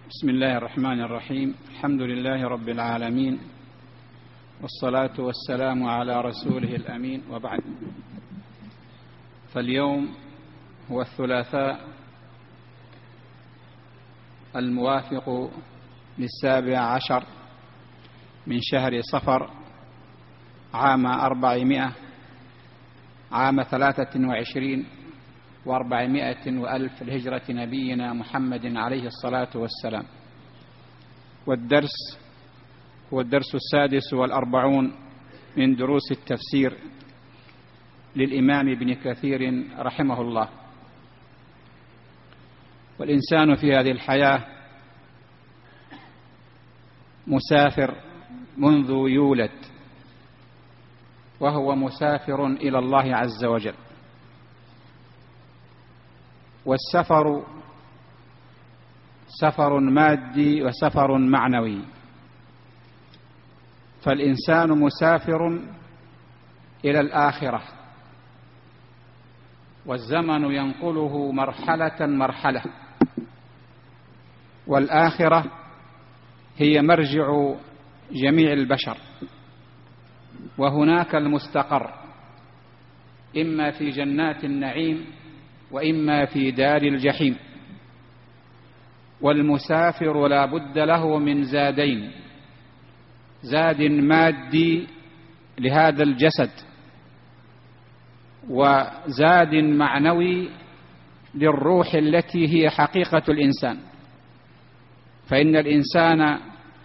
بسم الله الرحمن الرحيم. الحمد لله رب العالمين، والصلاة والسلام على رسوله الأمين، وبعد. فاليوم هو الثلاثاء الموافق 17 من شهر صفر عام 400 عام 23 و400 وألف لهجرة نبينا محمد عليه الصلاة والسلام. والدرس هو الدرس 46 من دروس التفسير للإمام ابن كثير رحمه الله. والإنسان في هذه الحياة مسافر منذ يولد، وهو مسافر إلى الله عز وجل. والسفر سفر مادي وسفر معنوي، فالإنسان مسافر إلى الآخرة، والزمن ينقله مرحلة مرحلة، والآخرة هي مرجع جميع البشر، وهناك المستقر، إما في جنات النعيم وإما في دار الجحيم. والمسافر لا بد له من زادين: زاد مادي لهذا الجسد، وزاد معنوي للروح التي هي حقيقة الإنسان. فإن الإنسان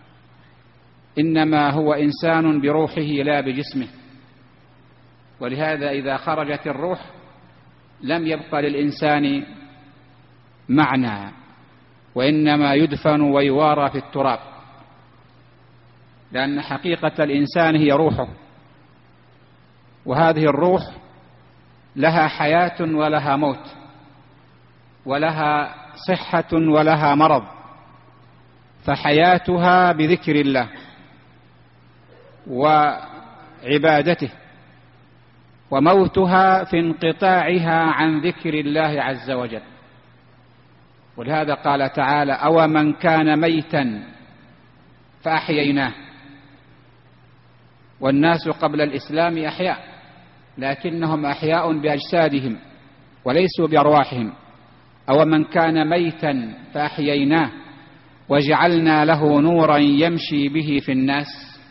إنما هو إنسان بروحه لا بجسمه، ولهذا إذا خرجت الروح لم يبقى للإنسان معنى، وإنما يدفن ويوارى في التراب، لأن حقيقة الإنسان هي روحه، وهذه الروح لها حياة ولها موت، ولها صحة ولها مرض. فحياتها بذكر الله وعبادته، وموتها في انقطاعها عن ذكر الله عز وجل. ولهذا قال تعالى: أو من كان ميتا فأحييناه. والناس قبل الإسلام أحياء، لكنهم أحياء بأجسادهم وليسوا بأرواحهم. أو من كان ميتا فأحييناه وجعلنا له نورا يمشي به في الناس،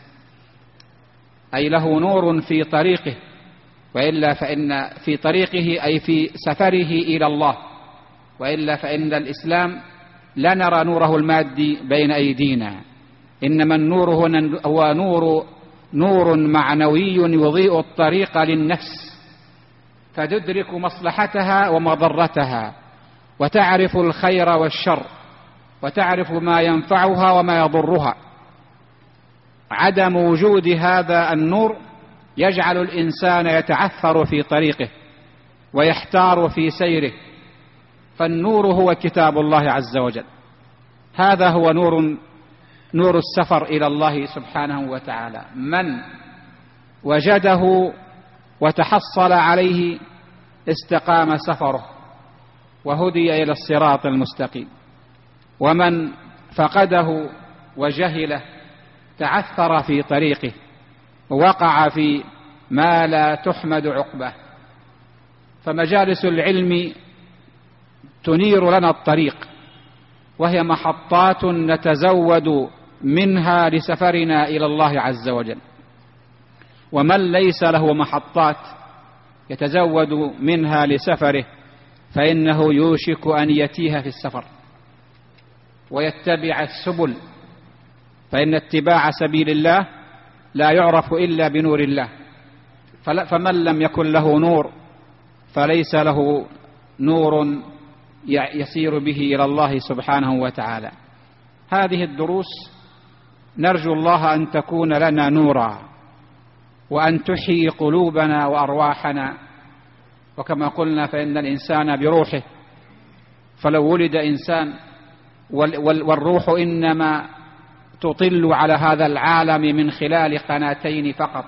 أي له نور في طريقه، وإلا فإن في طريقه أي في سفره إلى الله، وإلا فإن الإسلام لا نرى نوره المادي بين أيدينا، إنما النور هو نور معنوي يضيء الطريق للنفس، فتدرك مصلحتها ومضرتها، وتعرف الخير والشر، وتعرف ما ينفعها وما يضرها. عدم وجود هذا النور يجعل الإنسان يتعثر في طريقه ويحتار في سيره. فالنور هو كتاب الله عز وجل، هذا هو نور السفر إلى الله سبحانه وتعالى. من وجده وتحصل عليه استقام سفره وهدي إلى الصراط المستقيم، ومن فقده وجهله تعثر في طريقه ووقع في ما لا تحمد عقبه. فمجالس العلم تنير لنا الطريق، وهي محطات نتزود منها لسفرنا إلى الله عز وجل. ومن ليس له محطات يتزود منها لسفره فإنه يوشك أن يتيه في السفر ويتبع السبل، فإن اتباع سبيل الله لا يعرف إلا بنور الله. فمن لم يكن له نور فليس له نور يسير به إلى الله سبحانه وتعالى. هذه الدروس نرجو الله أن تكون لنا نورا، وأن تحيي قلوبنا وأرواحنا. وكما قلنا فإن الإنسان بروحه، فلو ولد إنسان والروح إنما تطل على هذا العالم من خلال قناتين فقط،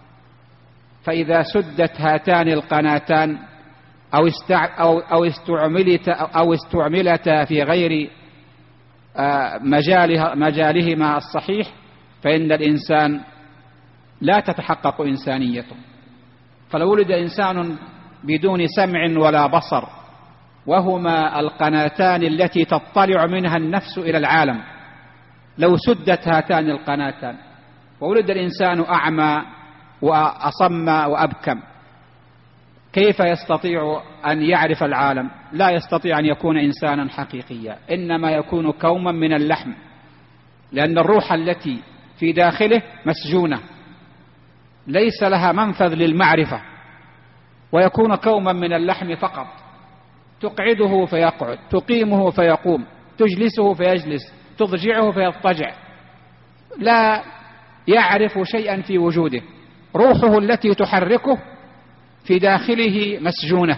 فإذا سدت هاتان القناتان أو استعملتا في غير مجالهما الصحيح، فإن الإنسان لا تتحقق إنسانيته. فلو ولد إنسان بدون سمع ولا بصر، وهما القناتان التي تطلع منها النفس إلى العالم، لو سدت هاتان القناتان وولد الإنسان أعمى وأصم وأبكم، كيف يستطيع أن يعرف العالم؟ لا يستطيع أن يكون إنسانا حقيقيا، إنما يكون كوما من اللحم، لأن الروح التي في داخله مسجونة ليس لها منفذ للمعرفة، ويكون كوما من اللحم فقط، تقعده فيقعد، تقيمه فيقوم، تجلسه فيجلس، تضجعه فيضطجع، لا يعرف شيئا في وجوده، روحه التي تحركه في داخله مسجونة.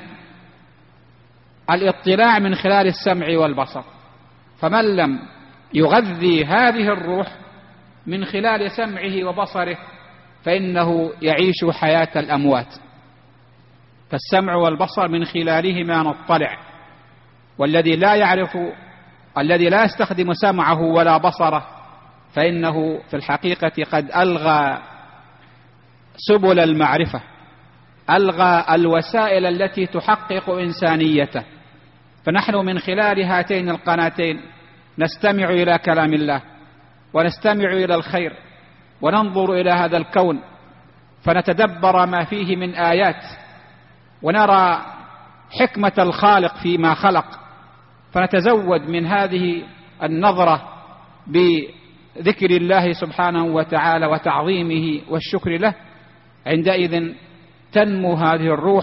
الاطلاع من خلال السمع والبصر، فمن لم يغذي هذه الروح من خلال سمعه وبصره فإنه يعيش حياة الأموات. فالسمع والبصر من خلالهما نطلع، والذي لا يعرف، الذي لا يستخدم سمعه ولا بصره، فإنه في الحقيقة قد ألغى سبل المعرفة، ألغى الوسائل التي تحقق إنسانيته. فنحن من خلال هاتين القناتين نستمع إلى كلام الله، ونستمع إلى الخير، وننظر إلى هذا الكون فنتدبر ما فيه من آيات، ونرى حكمة الخالق فيما خلق، فنتزود من هذه النظرة بذكر الله سبحانه وتعالى وتعظيمه والشكر له. عندئذ تنمو هذه الروح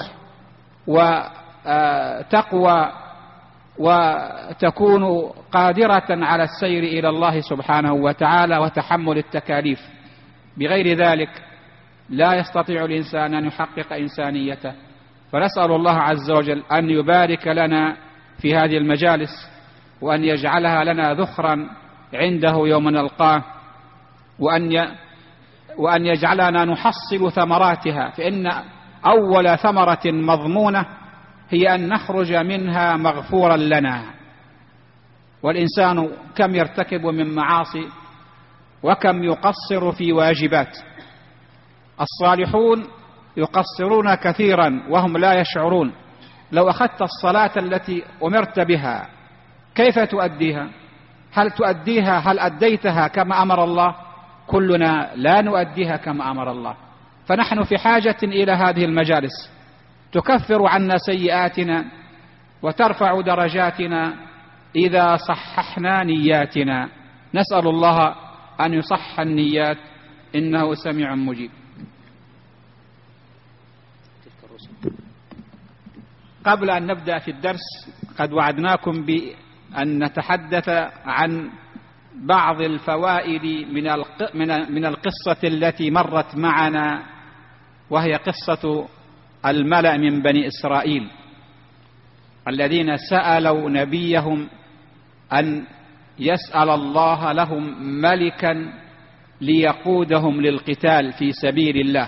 وتقوى وتكون قادرة على السير إلى الله سبحانه وتعالى وتحمل التكاليف. بغير ذلك لا يستطيع الإنسان أن يحقق إنسانيته. فنسأل الله عز وجل أن يبارك لنا في هذه المجالس، وأن يجعلها لنا ذخرا عنده يوم نلقاه، وأن يجعلنا نحصل ثمراتها، فإن أول ثمرة مضمونة هي أن نخرج منها مغفورا لنا. والإنسان كم يرتكب من معاصي وكم يقصر في واجبات. الصالحون يقصرون كثيرا وهم لا يشعرون. لو أخذت الصلاة التي أمرت بها كيف تؤديها؟ هل أديتها كما أمر الله؟ كلنا لا نؤديها كما أمر الله. فنحن في حاجة إلى هذه المجالس تكفر عنا سيئاتنا وترفع درجاتنا إذا صححنا نياتنا. نسأل الله أن يصح النيات، إنه سميع مجيب. قبل أن نبدأ في الدرس قد وعدناكم بأن نتحدث عن بعض الفوائد من القصة التي مرت معنا، وهي قصة الملأ من بني إسرائيل الذين سألوا نبيهم أن يسأل الله لهم ملكا ليقودهم للقتال في سبيل الله،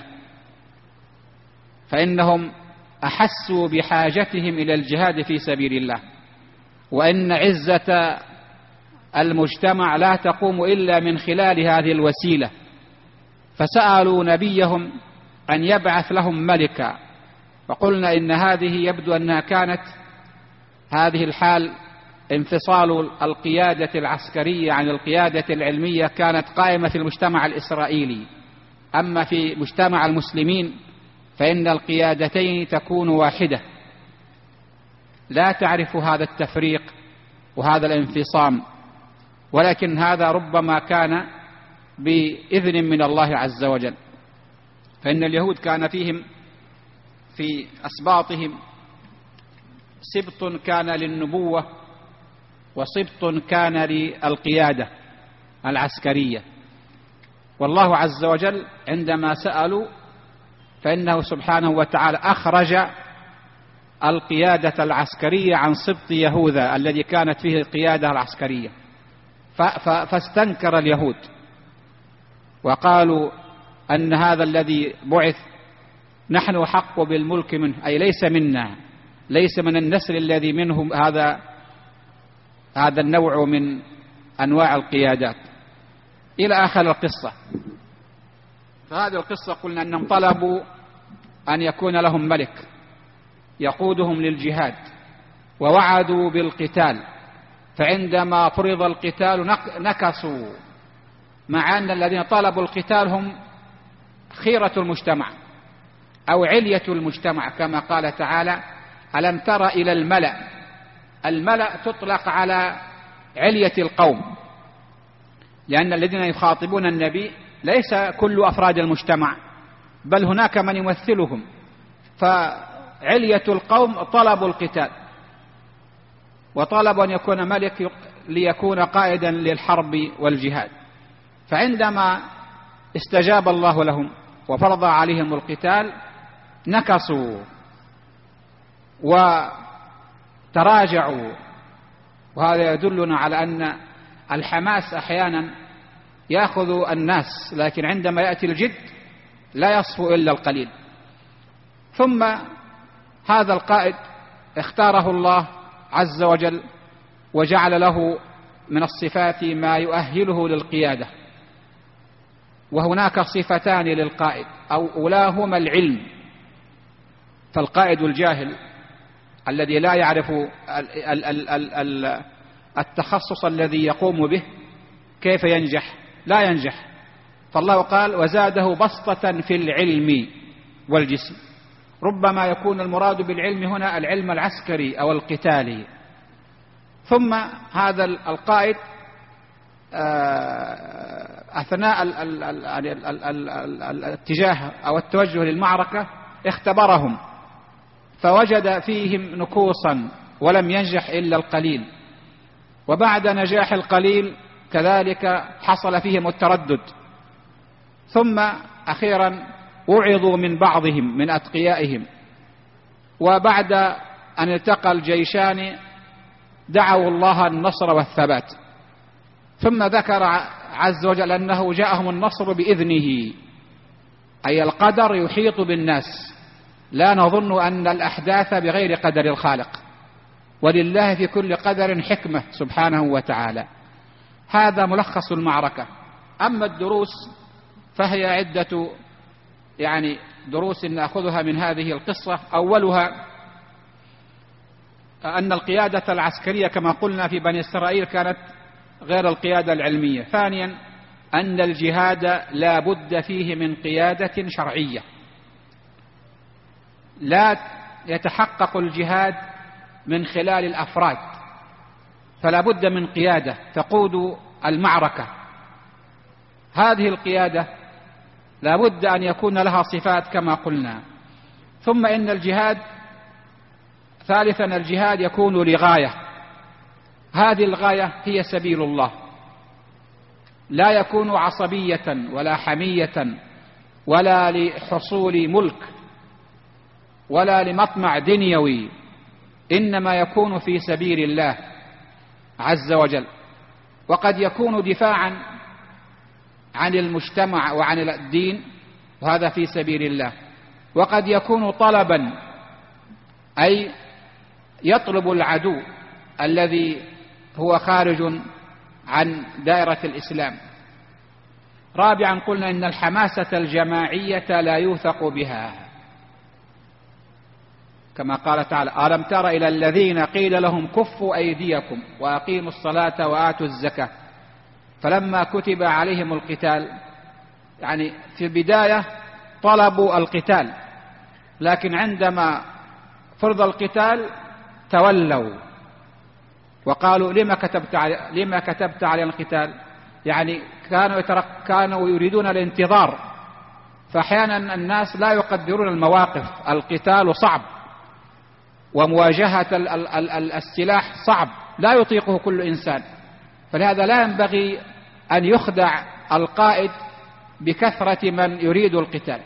فإنهم أحسوا بحاجتهم إلى الجهاد في سبيل الله، وإن عزة المجتمع لا تقوم إلا من خلال هذه الوسيلة. فسألوا نبيهم أن يبعث لهم ملكا، وقلنا إن هذه يبدو أنها كانت هذه الحال انفصال القيادة العسكرية عن القيادة العلمية كانت قائمة في المجتمع الإسرائيلي. أما في مجتمع المسلمين فإن القيادتين تكون واحدة، لا تعرف هذا التفريق وهذا الانفصام، ولكن هذا ربما كان بإذن من الله عز وجل. فإن اليهود كان فيهم في أسباطهم سبط كان للنبوة وسبط كان للقيادة العسكرية. والله عز وجل عندما سألوا فإنه سبحانه وتعالى أخرج القيادة العسكرية عن سبط يهوذا الذي كانت فيه القيادة العسكرية، فاستنكر اليهود وقالوا أن هذا الذي بعث نحن حق بالملك منه، أي ليس منا، ليس من النسل الذي منهم هذا النوع من أنواع القيادات إلى آخر القصة. فهذه القصة قلنا أنهم طلبوا أن يكون لهم ملك يقودهم للجهاد، ووعدوا بالقتال، فعندما فرض القتال نكصوا، مع أن الذين طلبوا القتال هم خيرة المجتمع أو علية المجتمع، كما قال تعالى: ألم تر إلى الملأ. الملأ تطلق على علية القوم، لأن الذين يخاطبون النبي ليس كل أفراد المجتمع، بل هناك من يمثلهم. فعلية القوم طلبوا القتال، وطلبوا أن يكون ملك ليكون قائدا للحرب والجهاد. فعندما استجاب الله لهم وفرض عليهم القتال نكصوا وتراجعوا. وهذا يدلنا على أن الحماس أحيانا يأخذ الناس، لكن عندما يأتي الجد لا يصفو إلا القليل. ثم هذا القائد اختاره الله عز وجل وجعل له من الصفات ما يؤهله للقيادة. وهناك صفتان للقائد، أو أولاهما العلم. فالقائد الجاهل الذي لا يعرف التخصص الذي يقوم به كيف ينجح؟ لا ينجح. فالله قال: وزاده بسطة في العلم والجسم. ربما يكون المراد بالعلم هنا العلم العسكري أو القتالي. ثم هذا القائد أثناء الاتجاه أو التوجه للمعركة اختبرهم، فوجد فيهم نكوصا ولم ينجح إلا القليل. وبعد نجاح القليل كذلك حصل فيهم التردد. ثم أخيرا وعظوا من بعضهم من أتقيائهم، وبعد أن التقى الجيشان دعوا الله النصر والثبات. ثم ذكر عز وجل أنه جاءهم النصر بإذنه، أي القدر يحيط بالناس. لا نظن أن الأحداث بغير قدر الخالق، ولله في كل قدر حكمة سبحانه وتعالى. هذا ملخص المعركة. أما الدروس فهي عدة دروس نأخذها من هذه القصة. أولها أن القيادة العسكرية كما قلنا في بني إسرائيل كانت غير القيادة العلمية. ثانيا أن الجهاد لا بد فيه من قيادة شرعية. لا يتحقق الجهاد من خلال الأفراد، فلا بد من قيادة تقود المعركة. هذه القيادة لا بد أن يكون لها صفات كما قلنا. ثم إن الجهاد ثالثا الجهاد يكون لغاية، هذه الغاية هي سبيل الله. لا يكون عصبية ولا حمية ولا لحصول ملك ولا لمطمع دنيوي، إنما يكون في سبيل الله عز وجل. وقد يكون دفاعا عن المجتمع وعن الدين، وهذا في سبيل الله. وقد يكون طلبا، أي يطلب العدو الذي هو خارج عن دائرة الإسلام. رابعا قلنا إن الحماسة الجماعية لا يوثق بها، كما قال تعالى: ألم تر إلى الذين قيل لهم كفوا أيديكم وأقيموا الصلاة وآتوا الزكاة فلما كتب عليهم القتال. في البداية طلبوا القتال، لكن عندما فرض القتال تولوا وقالوا: لما كتبت علينا القتال؟ كانوا يريدون الانتظار. فأحيانا الناس لا يقدرون المواقف. القتال صعب، ومواجهة السلاح صعب، لا يطيقه كل إنسان. فلهذا لا ينبغي أن يخدع القائد بكثرة من يريد القتال.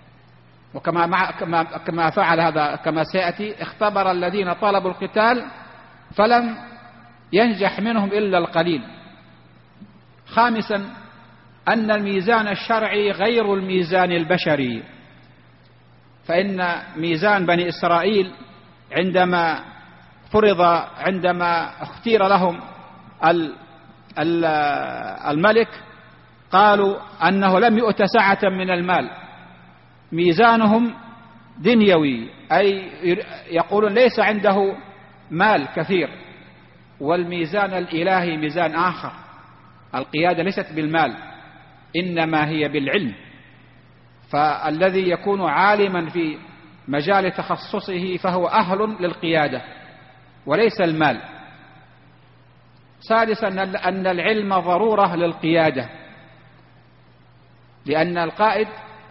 كما فعل هذا كما سيأتي، اختبر الذين طلبوا القتال فلم ينجح منهم إلا القليل. خامسا أن الميزان الشرعي غير الميزان البشري. فإن ميزان بني إسرائيل عندما اختير لهم الملك قالوا أنه لم يؤت سعة من المال، ميزانهم دنيوي، أي يقولون ليس عنده مال كثير، والميزان الإلهي ميزان آخر. القيادة ليست بالمال، إنما هي بالعلم. فالذي يكون عالما في مجال تخصصه فهو أهل للقيادة وليس المال. سادسا أن العلم ضرورة للقيادة، لأن القائد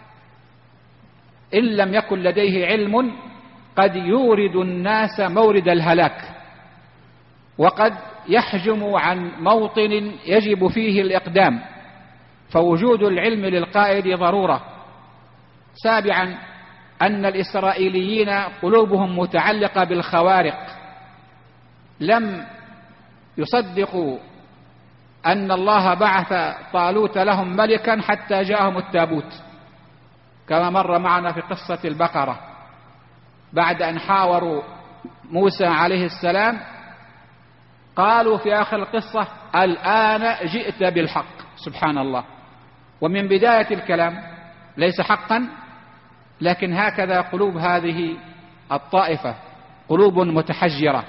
إن لم يكن لديه علم قد يورد الناس مورد الهلاك، وقد يحجم عن موطن يجب فيه الإقدام، فوجود العلم للقائد ضرورة. سابعا أن الإسرائيليين قلوبهم متعلقة بالخوارق، لم يصدقوا أن الله بعث طالوت لهم ملكا حتى جاءهم التابوت، كما مر معنا في قصة البقرة. بعد أن حاوروا موسى عليه السلام قالوا في آخر القصة: الآن جئت بالحق. سبحان الله. ومن بداية الكلام ليس حقا، لكن هكذا قلوب هذه الطائفة، قلوب متحجرة.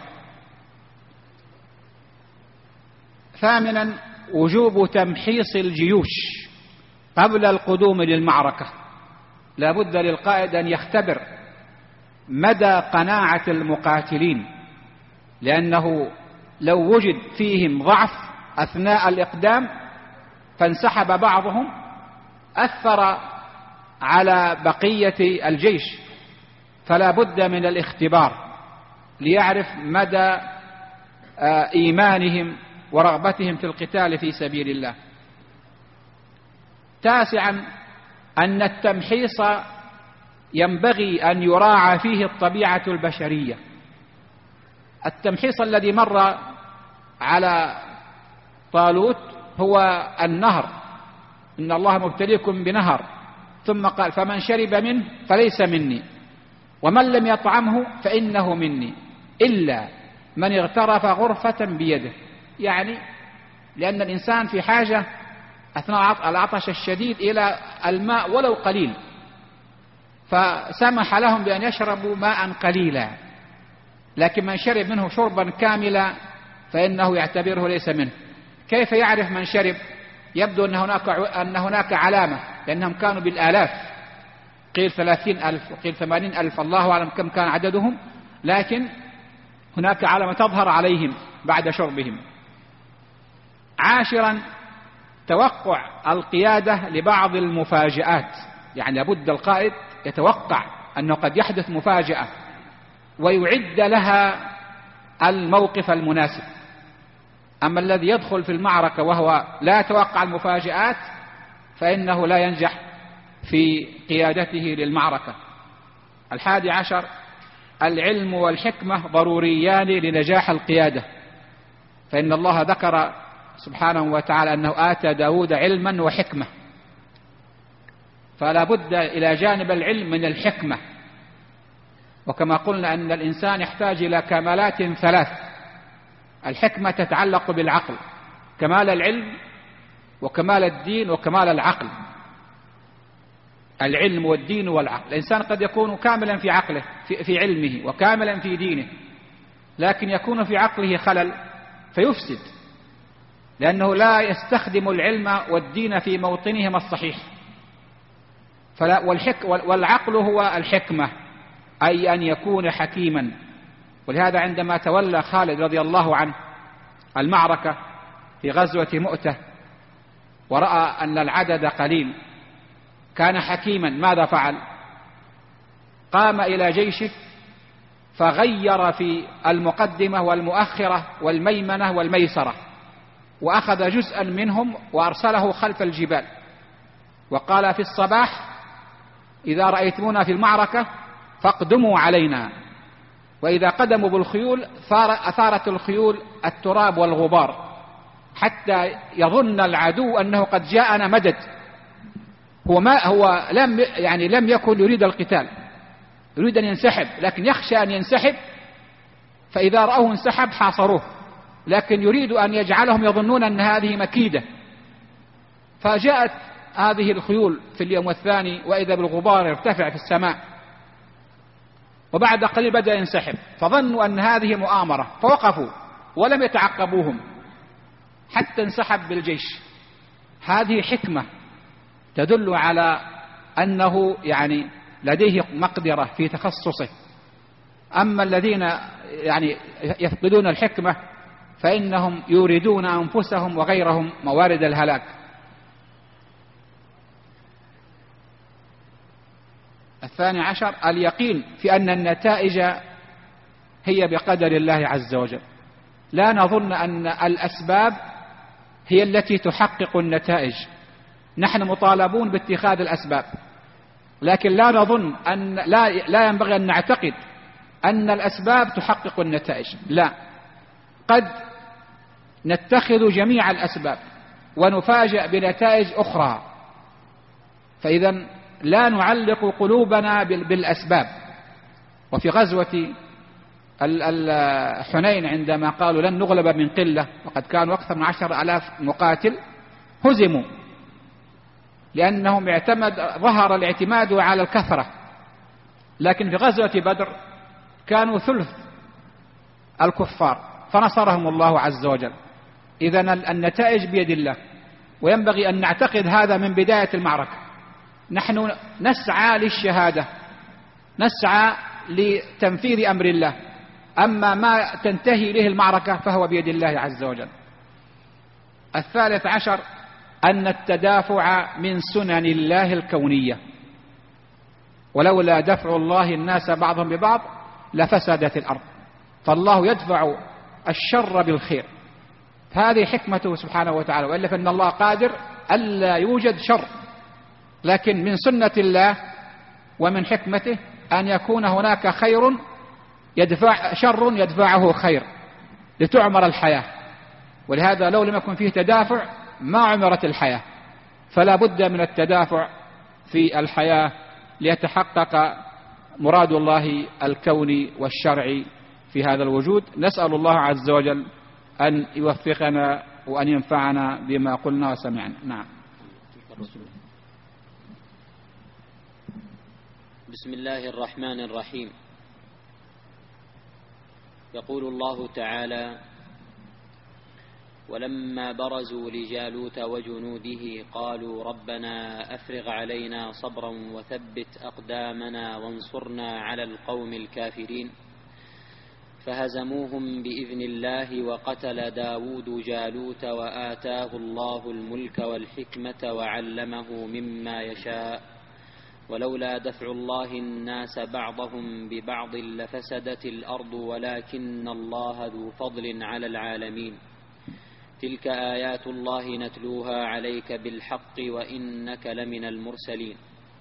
ثامنا وجوب تمحيص الجيوش قبل القدوم للمعركة. لا بد للقائد أن يختبر مدى قناعة المقاتلين، لأنه لو وجد فيهم ضعف أثناء الإقدام فانسحب بعضهم أثر على بقية الجيش، فلا بد من الاختبار ليعرف مدى إيمانهم ورغبتهم في القتال في سبيل الله. تاسعا أن التمحيص ينبغي أن يراعى فيه الطبيعة البشرية. التمحيص الذي مر على طالوت هو النهر، إن الله مبتليكم بنهر، ثم قال: فمن شرب منه فليس مني ومن لم يطعمه فإنه مني إلا من اغترف غرفة بيده. يعني لأن الإنسان في حاجة أثناء العطش الشديد إلى الماء ولو قليل، فسمح لهم بأن يشربوا ماء قليلا، لكن من شرب منه شربا كاملا فإنه يعتبره ليس منه. كيف يعرف من شرب؟ يبدو أن هناك علامة، لأنهم كانوا بالآلاف، قيل 30,000 وقيل 80,000، الله أعلم كم كان عددهم، لكن هناك علامة تظهر عليهم بعد شربهم. عاشرا توقع القيادة لبعض المفاجآت، يعني لابد القائد يتوقع أنه قد يحدث مفاجأة ويعد لها الموقف المناسب. أما الذي يدخل في المعركة وهو لا يتوقع المفاجآت فإنه لا ينجح في قيادته للمعركة. 11 العلم والحكمة ضروريان لنجاح القيادة، فإن الله ذكر سبحانه وتعالى أنه آتى داود علما وحكمة، فلا بد إلى جانب العلم من الحكمة. وكما قلنا أن الإنسان يحتاج إلى كمالات 3: الحكمة تتعلق بالعقل، كمال العلم وكمال الدين وكمال العقل. العلم والدين والعقل. الإنسان قد يكون كاملا في عقله في علمه وكاملا في دينه، لكن يكون في عقله خلل فيفسد، لأنه لا يستخدم العلم والدين في موطنهما الصحيح. والعقل هو الحكمة، أي أن يكون حكيما. ولهذا عندما تولى خالد رضي الله عنه المعركة في غزوة مؤتة ورأى أن العدد قليل كان حكيما. ماذا فعل؟ قام إلى جيشه فغير في المقدمة والمؤخرة والميمنة والميسرة، وأخذ جزءا منهم وأرسله خلف الجبال، وقال: في الصباح إذا رأيتمونا في المعركة فاقدموا علينا، وإذا قدموا بالخيول أثارت الخيول التراب والغبار حتى يظن العدو أنه قد جاءنا مدد. هو لم يكن يريد القتال، يريد أن ينسحب، لكن يخشى أن ينسحب، فإذا رأوه انسحب حاصروه لكن يريد أن يجعلهم يظنون أن هذه مكيدة. فجاءت هذه الخيول في اليوم الثاني وإذا بالغبار يرتفع في السماء، وبعد قليل بدأ ينسحب، فظنوا أن هذه مؤامرة فوقفوا ولم يتعقبوهم حتى انسحب بالجيش. هذه حكمة تدل على أنه يعني لديه مقدرة في تخصصه. أما الذين يعني يفقدون الحكمة فإنهم يوردون أنفسهم وغيرهم موارد الهلاك. الثاني عشر اليقين في أن النتائج هي بقدر الله عز وجل. لا نظن أن الأسباب هي التي تحقق النتائج، نحن مطالبون باتخاذ الأسباب، لكن لا نظن أن لا ينبغي أن نعتقد أن الأسباب تحقق النتائج. لا، قد نتخذ جميع الأسباب ونفاجأ بنتائج أخرى. فإذا لا نعلق قلوبنا بالأسباب. وفي غزوة حنين عندما قالوا لن نغلب من قلة وقد كانوا أكثر من 10,000 مقاتل، هزموا لأنهم ظهر الاعتماد على الكثرة. لكن في غزوة بدر كانوا ثلث الكفار فنصرهم الله عز وجل. إذن النتائج بيد الله، وينبغي أن نعتقد هذا من بداية المعركة. نحن نسعى للشهادة، نسعى لتنفيذ أمر الله، أما ما تنتهي إليه المعركة فهو بيد الله عز وجل. الثالث عشر أن التدافع من سنن الله الكونية، ولولا دفع الله الناس بعضهم ببعض لفسدت الأرض، فالله يدفع الشر بالخير. هذه حكمته سبحانه وتعالى، وإلا فإن الله قادر ألا يوجد شر، لكن من سنة الله ومن حكمته أن يكون هناك شر يدفعه خير لتعمر الحياة. ولهذا لو لم يكن فيه تدافع ما عمرت الحياة، فلا بد من التدافع في الحياة ليتحقق مراد الله الكوني والشرعي في هذا الوجود. نسأل الله عز وجل أن يوفقنا وأن ينفعنا بما قلنا وسمعنا. نعم. بسم الله الرحمن الرحيم. يقول الله تعالى: ولما برزوا لجالوت وجنوده قالوا ربنا أفرغ علينا صبرا وثبت أقدامنا وانصرنا على القوم الكافرين فهزموهم بإذن الله وقتل داود جالوت وآتاه الله الملك والحكمة وعلمه مما يشاء ولولا دفع الله الناس بعضهم ببعض لفسدت الأرض ولكن الله ذو فضل على العالمين تلك آيات الله نتلوها عليك بالحق وإنك لمن المرسلين.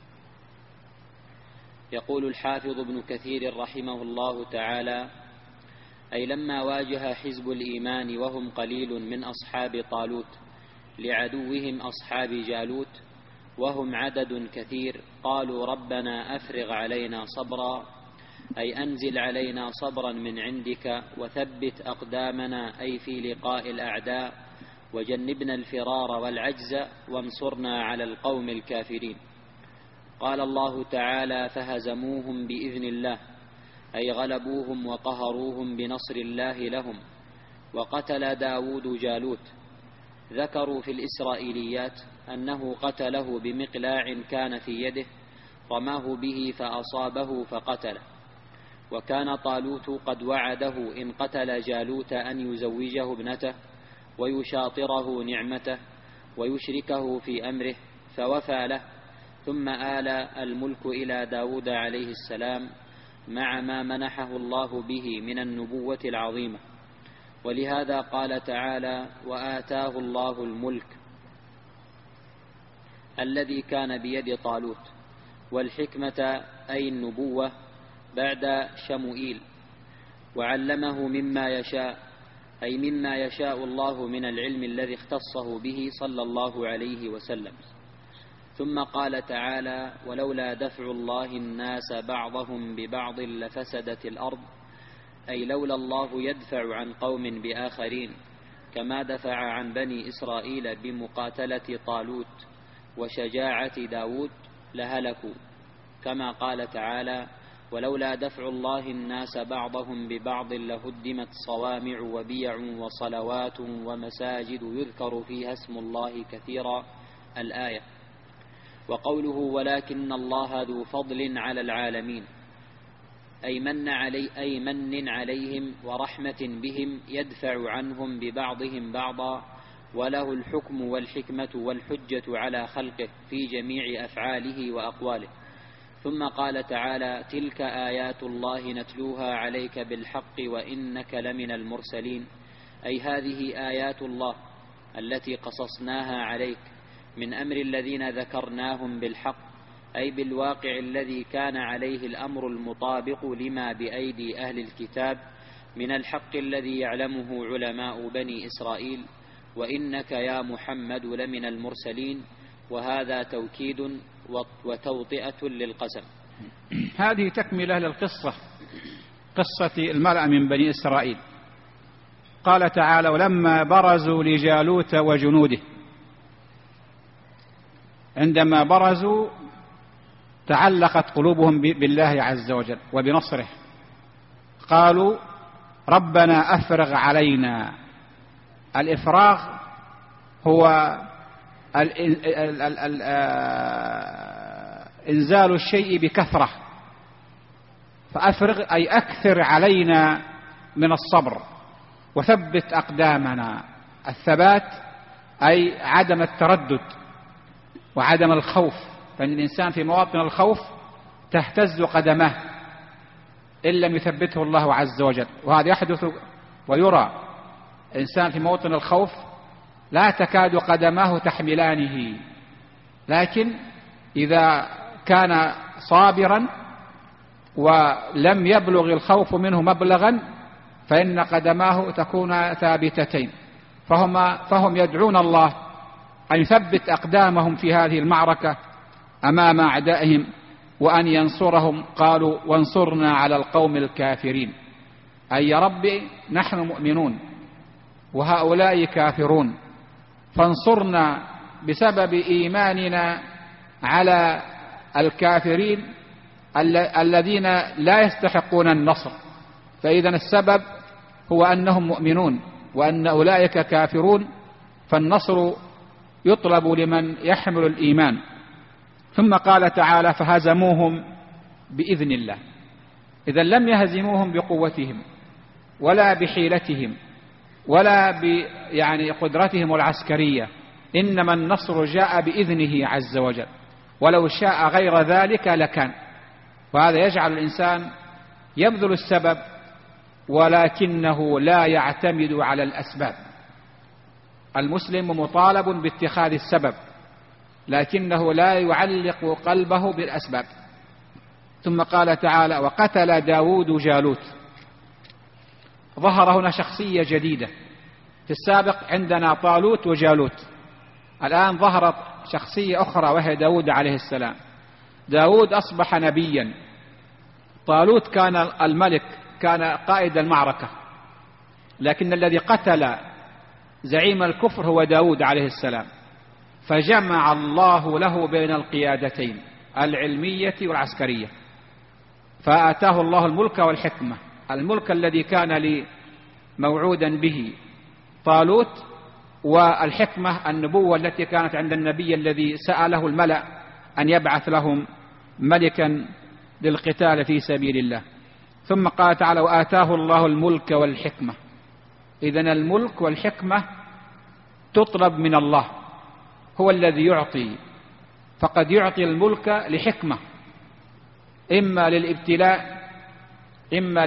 يقول الحافظ ابن كثير رحمه الله تعالى: أي لما واجه حزب الإيمان وهم قليل من أصحاب طالوت لعدوهم أصحاب جالوت وهم عدد كثير قالوا ربنا أفرغ علينا صبرا، أي أنزل علينا صبرا من عندك وثبت أقدامنا، أي في لقاء الأعداء، وجنبنا الفرار والعجز وانصرنا على القوم الكافرين. قال الله تعالى: فهزموهم بإذن الله، أي غلبوهم وقهروهم بنصر الله لهم. وقتل داود جالوت. ذكروا في الإسرائيليات أنه قتله بمقلاع كان في يده رماه به فأصابه فقتله. وكان طالوت قد وعده إن قتل جالوت أن يزوجه ابنته ويشاطره نعمته ويشركه في أمره، فوفى له. ثم آل الملك إلى داود عليه السلام مع ما منحه الله به من النبوة العظيمة. ولهذا قال تعالى: وآتاه الله الملك الذي كان بيد طالوت، والحكمة أي النبوة بعد شموئيل، وعلمه مما يشاء، أي مما يشاء الله من العلم الذي اختصه به صلى الله عليه وسلم. ثم قال تعالى: ولولا دفع الله الناس بعضهم ببعض لفسدت الأرض، أي لولا الله يدفع عن قوم بآخرين كما دفع عن بني إسرائيل بمقاتلة طالوت وشجاعة داود لهلكوا، كما قال تعالى: ولولا دفع الله الناس بعضهم ببعض لهدمت صوامع وبيع وصلوات ومساجد يذكر فيها اسم الله كثيرا، الآية. وقوله: ولكن الله ذو فضل على العالمين، أي من عليهم ورحمة بهم يدفع عنهم ببعضهم بعضا، وله الحكم والحكمة والحجة على خلقه في جميع أفعاله وأقواله. ثم قال تعالى: تلك آيات الله نتلوها عليك بالحق وإنك لمن المرسلين، أي هذه آيات الله التي قصصناها عليك من أمر الذين ذكرناهم بالحق، أي بالواقع الذي كان عليه الأمر المطابق لما بأيدي أهل الكتاب من الحق الذي يعلمه علماء بني إسرائيل، وإنك يا محمد لمن المرسلين. وهذا توكيد وتوطئة للقسم. هذه تكملة للقصة، قصة الملأ من بني إسرائيل. قال تعالى: ولما برزوا لجالوت وجنوده، عندما برزوا تعلقت قلوبهم بالله عز وجل وبنصره، قالوا: ربنا أفرغ علينا. الإفراغ هو إنزال الشيء بكثرة، فأفرغ أي أكثر علينا من الصبر وثبت أقدامنا. الثبات أي عدم التردد وعدم الخوف، فإن الإنسان في مواطن الخوف تهتز قدمه إن لم يثبته الله عز وجل، وهذا يحدث ويرى. إنسان في موطن الخوف لا تكاد قدماه تحملانه، لكن إذا كان صابرا ولم يبلغ الخوف منه مبلغا فإن قدماه تكون ثابتتين. فهم يدعون الله أن يثبت أقدامهم في هذه المعركة أمام أعدائهم وأن ينصرهم. قالوا: وانصرنا على القوم الكافرين، أي يا رب نحن مؤمنون وهؤلاء كافرون، فانصرنا بسبب إيماننا على الكافرين الذين لا يستحقون النصر. فإذا السبب هو أنهم مؤمنون وأن أولئك كافرون، فالنصر يطلب لمن يحمل الإيمان. ثم قال تعالى: فهزموهم بإذن الله. إذا لم يهزموهم بقوتهم ولا بحيلتهم ولا قدرتهم العسكرية، إنما النصر جاء بإذنه عز وجل، ولو شاء غير ذلك لكان. وهذا يجعل الإنسان يبذل السبب ولكنه لا يعتمد على الأسباب. المسلم مطالب باتخاذ السبب لكنه لا يعلق قلبه بالأسباب. ثم قال تعالى: وقتل داود جالوت. ظهر هنا شخصية جديدة. في السابق عندنا طالوت وجالوت، الآن ظهرت شخصية أخرى وهي داود عليه السلام. داود أصبح نبيا، طالوت كان الملك، كان قائد المعركة، لكن الذي قتل زعيم الكفر هو داود عليه السلام. فجمع الله له بين القيادتين العلمية والعسكرية، فآتاه الله الملك والحكمة. الملك الذي كان لي موعودا به طالوت، والحكمة النبوة التي كانت عند النبي الذي سأله الملأ أن يبعث لهم ملكا للقتال في سبيل الله. ثم قال تعالى: وآتاه الله الملك والحكمة. إذن الملك والحكمة تطلب من الله، هو الذي يعطي، فقد يعطي الملك لحكمة، إما للابتلاء، إما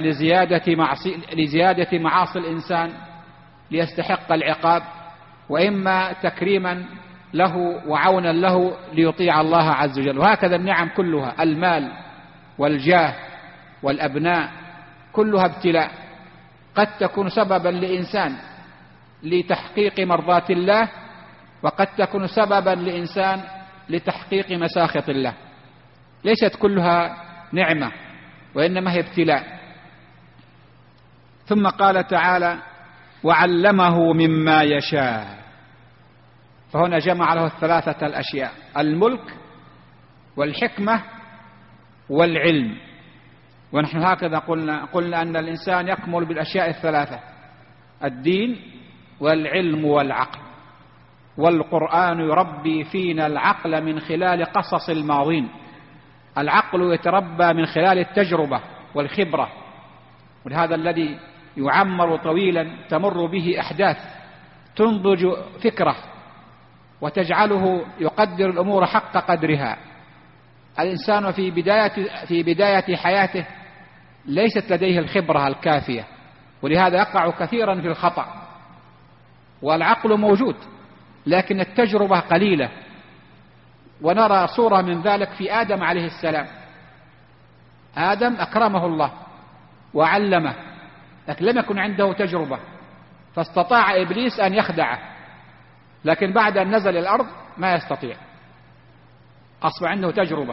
لزيادة معاصي الإنسان ليستحق العقاب، وإما تكريما له وعونا له ليطيع الله عز وجل. وهكذا النعم كلها، المال والجاه والأبناء كلها ابتلاء، قد تكون سببا لإنسان لتحقيق مرضات الله، وقد تكون سببا لإنسان لتحقيق مساخط الله. ليست كلها نعمة وإنما هي ابتلاء. ثم قال تعالى وعلمه مما يشاء، فهنا جمع له الثلاثة الأشياء: الملك والحكمة والعلم. ونحن هكذا قلنا أن الإنسان يكمل بالأشياء الثلاثة: الدين والعلم والعقل. والقرآن يربي فينا العقل من خلال قصص الماضين. العقل يتربى من خلال التجربة والخبرة، ولهذا الذي يعمر طويلا تمر به أحداث تنضج فكره وتجعله يقدر الأمور حق قدرها. الإنسان في بداية حياته ليست لديه الخبرة الكافية، ولهذا يقع كثيرا في الخطأ. والعقل موجود لكن التجربة قليلة، ونرى صورة من ذلك في آدم عليه السلام. آدم أكرمه الله وعلمه، لكن لم يكن عنده تجربة، فاستطاع إبليس أن يخدعه، لكن بعد أن نزل الأرض ما يستطيع، أصبح عنده تجربة.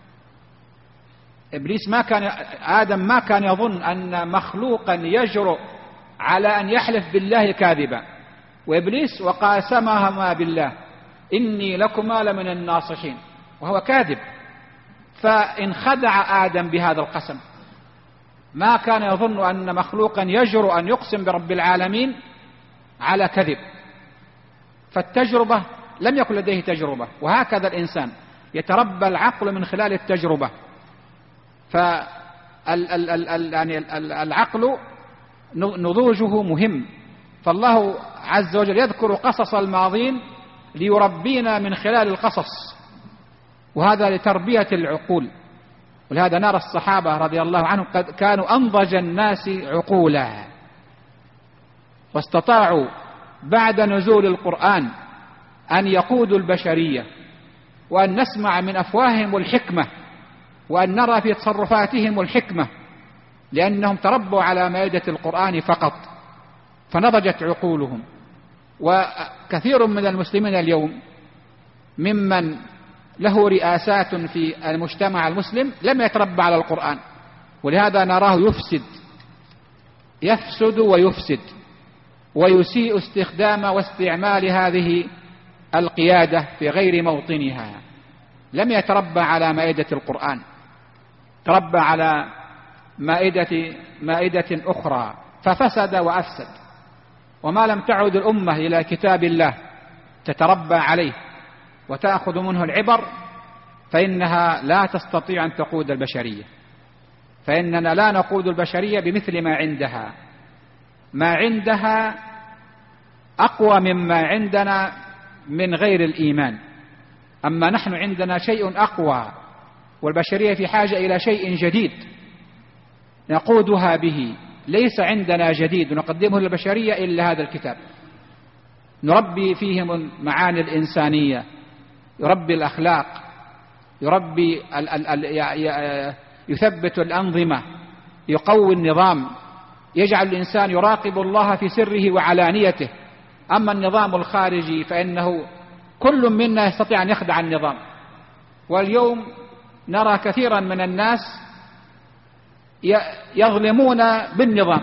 آدم ما كان يظن أن مخلوقا يجرؤ على أن يحلف بالله كاذبا، وإبليس وقاسمهما بالله إني لكما لمن الناصحين، وهو كاذب. فإن خدع آدم بهذا القسم، ما كان يظن أن مخلوقا يجرؤ أن يقسم برب العالمين على كذب. فالتجربة لم يكن لديه تجربة، وهكذا الإنسان يتربى العقل من خلال التجربة. فالعقل نضوجه مهم، فالله عز وجل يذكر قصص الماضين ليربينا من خلال القصص، وهذا لتربية العقول. ولهذا نرى الصحابة رضي الله عنهم قد كانوا أنضج الناس عقولا، واستطاعوا بعد نزول القرآن أن يقودوا البشرية، وأن نسمع من أفواههم الحكمة، وأن نرى في تصرفاتهم الحكمة، لأنهم تربوا على مائدة القرآن فقط فنضجت عقولهم. وكثير من المسلمين اليوم ممن له رئاسات في المجتمع المسلم لم يتربى على القرآن، ولهذا نراه يفسد ويفسد، ويسيء استخدام واستعمال هذه القيادة في غير موطنها. لم يتربى على مائدة القرآن، تربى على مائدة أخرى ففسد وأفسد. وما لم تعد الأمة إلى كتاب الله تتربى عليه وتأخذ منه العبر، فإنها لا تستطيع أن تقود البشرية، فإننا لا نقود البشرية بمثل ما عندها. ما عندها أقوى مما عندنا من غير الإيمان، أما نحن عندنا شيء أقوى، والبشرية في حاجة إلى شيء جديد نقودها به. ليس عندنا جديد نقدمه للبشرية إلا هذا الكتاب، نربي فيهم المعاني الإنسانية، يربي الأخلاق، يربي يثبت الأنظمة، يقوي النظام، يجعل الإنسان يراقب الله في سره وعلانيته. أما النظام الخارجي فإنه كل منا يستطيع أن يخدع النظام. واليوم نرى كثيرا من الناس يظلمون بالنظام،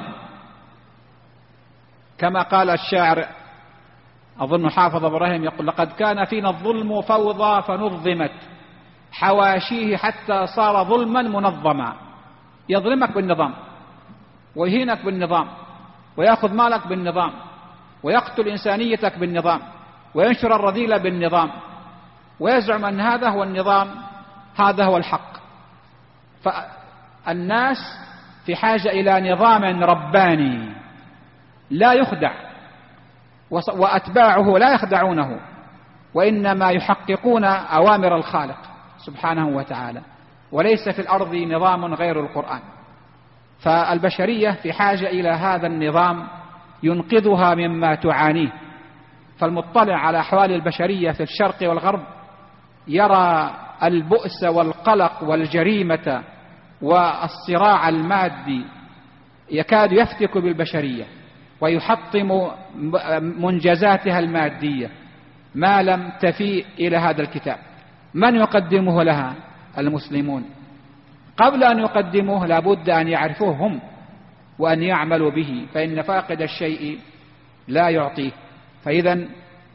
كما قال الشاعر أظن حافظ إبراهيم يقول: لقد كان فينا الظلم فوضى فنظمت حواشيه حتى صار ظلما منظما. يظلمك بالنظام، ويهينك بالنظام، ويأخذ مالك بالنظام، ويقتل إنسانيتك بالنظام، وينشر الرذيلة بالنظام، ويزعم أن هذا هو النظام، هذا هو الحق. فالناس في حاجة إلى نظام رباني لا يخدع، وأتباعه لا يخدعونه، وإنما يحققون أوامر الخالق سبحانه وتعالى. وليس في الأرض نظام غير القرآن. فالبشرية في حاجة إلى هذا النظام ينقذها مما تعانيه. فالمطلع على أحوال البشرية في الشرق والغرب يرى البؤس والقلق والجريمة والصراع المادي يكاد يفتك بالبشرية ويحطم منجزاتها المادية ما لم تفيء إلى هذا الكتاب. من يقدمه لها؟ المسلمون. قبل أن يقدموه لابد أن يعرفوه هم، وأن يعملوا به، فإن فاقد الشيء لا يعطيه. فإذا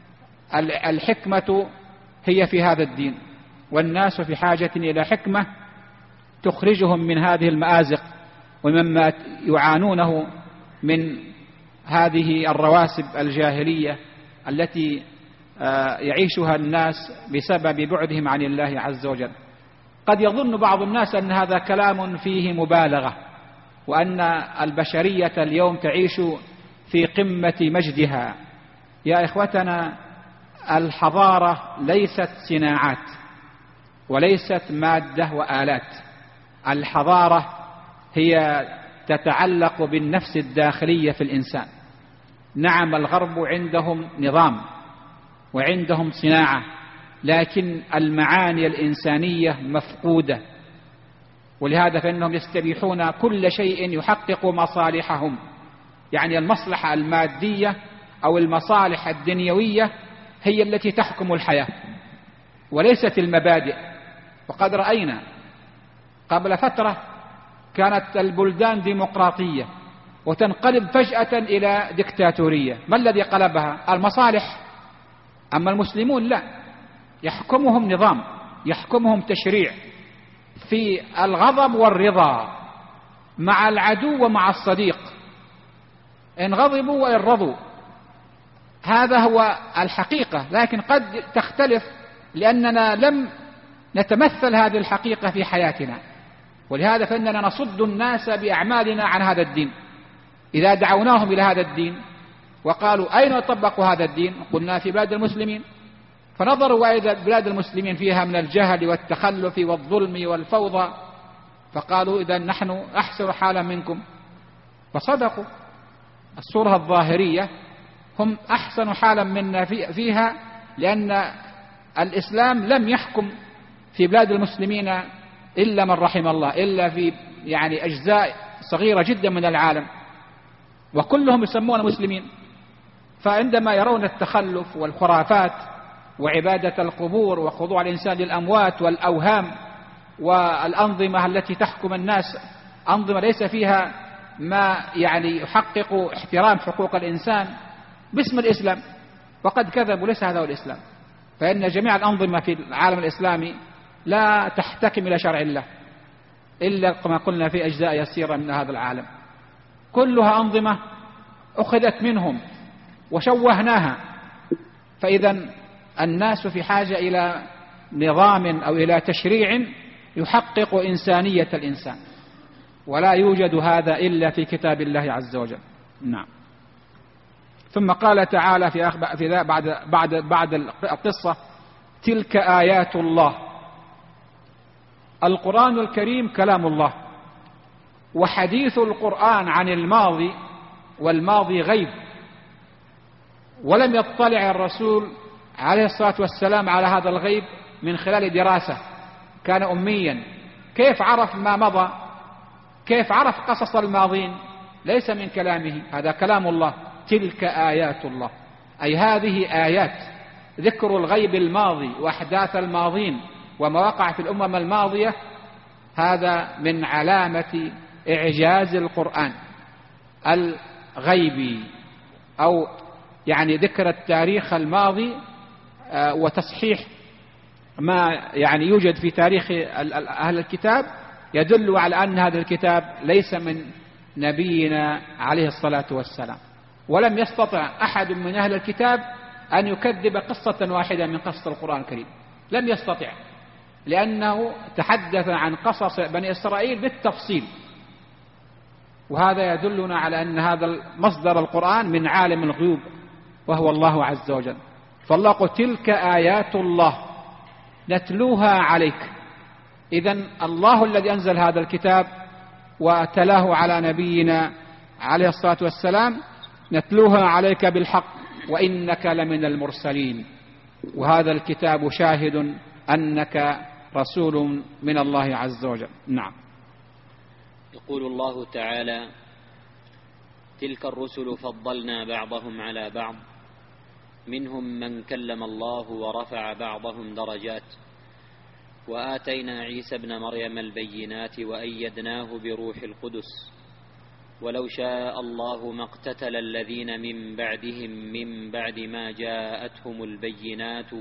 الحكمة هي في هذا الدين، والناس في حاجة إلى حكمة تخرجهم من هذه المآزق ومما يعانونه من هذه الرواسب الجاهلية التي يعيشها الناس بسبب بعدهم عن الله عز وجل. قد يظن بعض الناس أن هذا كلام فيه مبالغة، وأن البشرية اليوم تعيش في قمة مجدها. يا إخوتنا، الحضارة ليست صناعات وليست مادة وآلات. الحضارة هي تتعلق بالنفس الداخلية في الإنسان. نعم، الغرب عندهم نظام وعندهم صناعة، لكن المعاني الإنسانية مفقودة، ولهذا فإنهم يستبيحون كل شيء يحقق مصالحهم. يعني المصلحة المادية أو المصالح الدنيوية هي التي تحكم الحياة وليست المبادئ. وقد رأينا قبل فترة كانت البلدان ديمقراطية وتنقلب فجأة إلى ديكتاتورية. ما الذي قلبها؟ المصالح. أما المسلمون لا، يحكمهم نظام، يحكمهم تشريع في الغضب والرضا مع العدو ومع الصديق، إن غضبوا وإن رضوا. هذا هو الحقيقة، لكن قد تختلف لأننا لم نتمثل هذه الحقيقة في حياتنا، ولهذا فإننا نصد الناس بأعمالنا عن هذا الدين. إذا دعوناهم إلى هذا الدين وقالوا أين يطبق هذا الدين؟ قلنا في بلاد المسلمين. فنظروا وإذا بلاد المسلمين فيها من الجهل والتخلف والظلم والفوضى، فقالوا إذا نحن أحسن حالا منكم، فصدقوا. الصورة الظاهرية هم أحسن حالا منا فيها، لأن الإسلام لم يحكم في بلاد المسلمين إلا من رحم الله، إلا في يعني أجزاء صغيرة جدا من العالم، وكلهم يسمون مسلمين. فعندما يرون التخلف والخرافات وعبادة القبور وخضوع الإنسان للأموات والأوهام والأنظمة التي تحكم الناس، أنظمة ليس فيها ما يعني يحقق احترام حقوق الإنسان باسم الإسلام، وقد كذبوا، ليس هذا هو الإسلام. فإن جميع الأنظمة في العالم الإسلامي لا تحتكم إلى شرع الله إلا كما قلنا في أجزاء يسيرة من هذا العالم، كلها أنظمة أخذت منهم وشوهناها. فإذا الناس في حاجة إلى نظام أو إلى تشريع يحقق إنسانية الإنسان، ولا يوجد هذا إلا في كتاب الله عز وجل. نعم. ثم قال تعالى في بعد القصة: تلك آيات الله. القرآن الكريم كلام الله، وحديث القرآن عن الماضي، والماضي غيب، ولم يطلع الرسول عليه الصلاة والسلام على هذا الغيب من خلال دراسة، كان أميا. كيف عرف ما مضى؟ كيف عرف قصص الماضين؟ ليس من كلامه، هذا كلام الله. تلك آيات الله، أي هذه آيات، ذكر الغيب الماضي وأحداث الماضين وما وقع في الأمم الماضية، هذا من علامة إعجاز القرآن الغيبي، أو يعني ذكر التاريخ الماضي وتصحيح ما يعني يوجد في تاريخ أهل الكتاب، يدل على أن هذا الكتاب ليس من نبينا عليه الصلاة والسلام. ولم يستطع أحد من أهل الكتاب أن يكذب قصة واحدة من قصة القرآن الكريم، لم يستطع، لأنه تحدث عن قصص بني إسرائيل بالتفصيل. وهذا يدلنا على أن هذا مصدر القرآن من عالم الغيوب وهو الله عز وجل. فالله قال: تلك آيات الله نتلوها عليك. إذن الله الذي أنزل هذا الكتاب وتلاه على نبينا عليه الصلاة والسلام، نتلوها عليك بالحق وإنك لمن المرسلين. وهذا الكتاب شاهد أنك رسول من الله عز وجل. نعم. يقول الله تعالى: تلك الرسل فضلنا بعضهم على بعض منهم من كلم الله ورفع بعضهم درجات وآتينا عيسى ابن مريم البينات وأيدناه بروح القدس ولو شاء الله ما اقتتل الذين من بعدهم من بعد ما جاءتهم البينات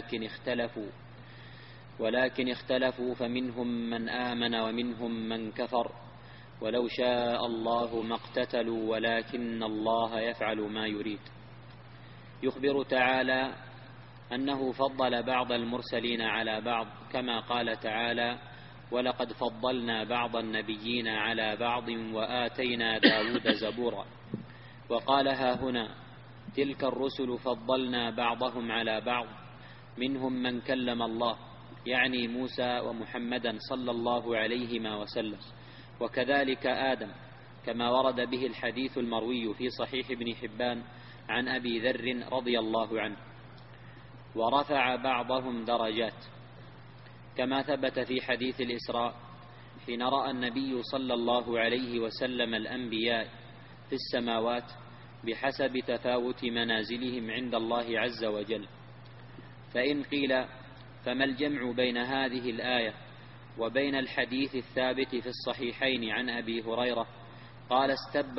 ولكن اختلفوا فمنهم من آمن ومنهم من كفر ولو شاء الله ما اقتتلوا ولكن الله يفعل ما يريد. يخبر تعالى أنه فضل بعض المرسلين على بعض كما قال تعالى: ولقد فضلنا بعض النبيين على بعض وآتينا داود زبورا. وقال هنا: تلك الرسل فضلنا بعضهم على بعض منهم من كلم الله، يعني موسى ومحمدا صلى الله عليهما وسلم، وكذلك آدم، كما ورد به الحديث المروي في صحيح ابن حبان عن أبي ذر رضي الله عنه. ورفع بعضهم درجات، كما ثبت في حديث الإسراء حين رأى النبي صلى الله عليه وسلم الأنبياء في السماوات بحسب تفاوت منازلهم عند الله عز وجل. فإن قيل: فما الجمع بين هذه الآية وبين الحديث الثابت في الصحيحين عن أبي هريرة قال: استب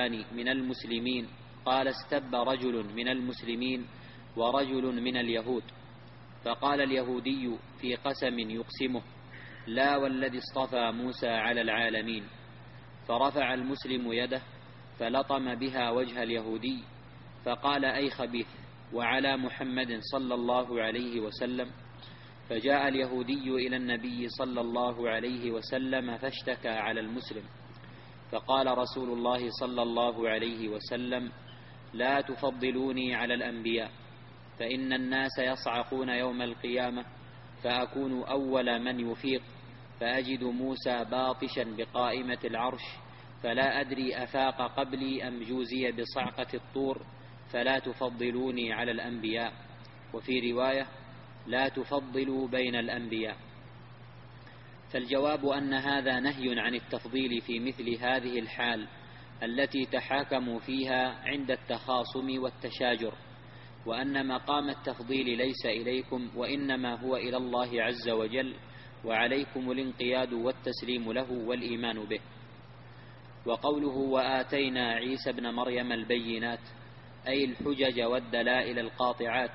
رجل من المسلمين ورجل من اليهود، فقال اليهودي في قسم يقسمه: لا والذي اصطفى موسى على العالمين، فرفع المسلم يده فلطم بها وجه اليهودي فقال: أي خبيث، وعلى محمد صلى الله عليه وسلم. فجاء اليهودي إلى النبي صلى الله عليه وسلم فاشتكى على المسلم، فقال رسول الله صلى الله عليه وسلم: لا تفضلوني على الأنبياء، فإن الناس يصعقون يوم القيامة فأكون أول من يفيق، فأجد موسى باطشا بقائمة العرش، فلا أدري أفاق قبلي أم جوزي بصعقة الطور، فلا تفضلوني على الأنبياء. وفي رواية: لا تفضلوا بين الأنبياء. فالجواب أن هذا نهي عن التفضيل في مثل هذه الحال التي تحاكموا فيها عند التخاصم والتشاجر، وأن مقام التفضيل ليس إليكم وإنما هو إلى الله عز وجل، وعليكم الانقياد والتسليم له والإيمان به. وقوله: وآتينا عيسى ابن مريم البينات، أي الحجج والدلائل القاطعات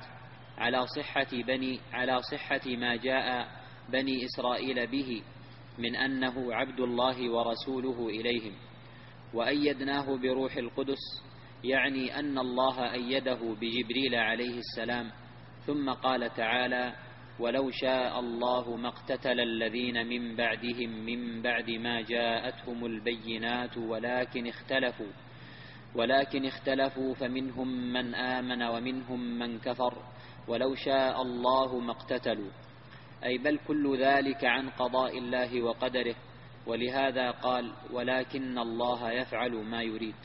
على صحة ما جاء بني إسرائيل به من أنه عبد الله ورسوله إليهم. وأيدناه بروح القدس، يعني أن الله أيده بجبريل عليه السلام. ثم قال تعالى: ولو شاء الله ما اقتتل الذين من بعدهم من بعد ما جاءتهم البينات ولكن اختلفوا فمنهم من آمن ومنهم من كفر ولو شاء الله ما اقتتلوا، أي بل كل ذلك عن قضاء الله وقدره، ولهذا قال: ولكن الله يفعل ما يريد.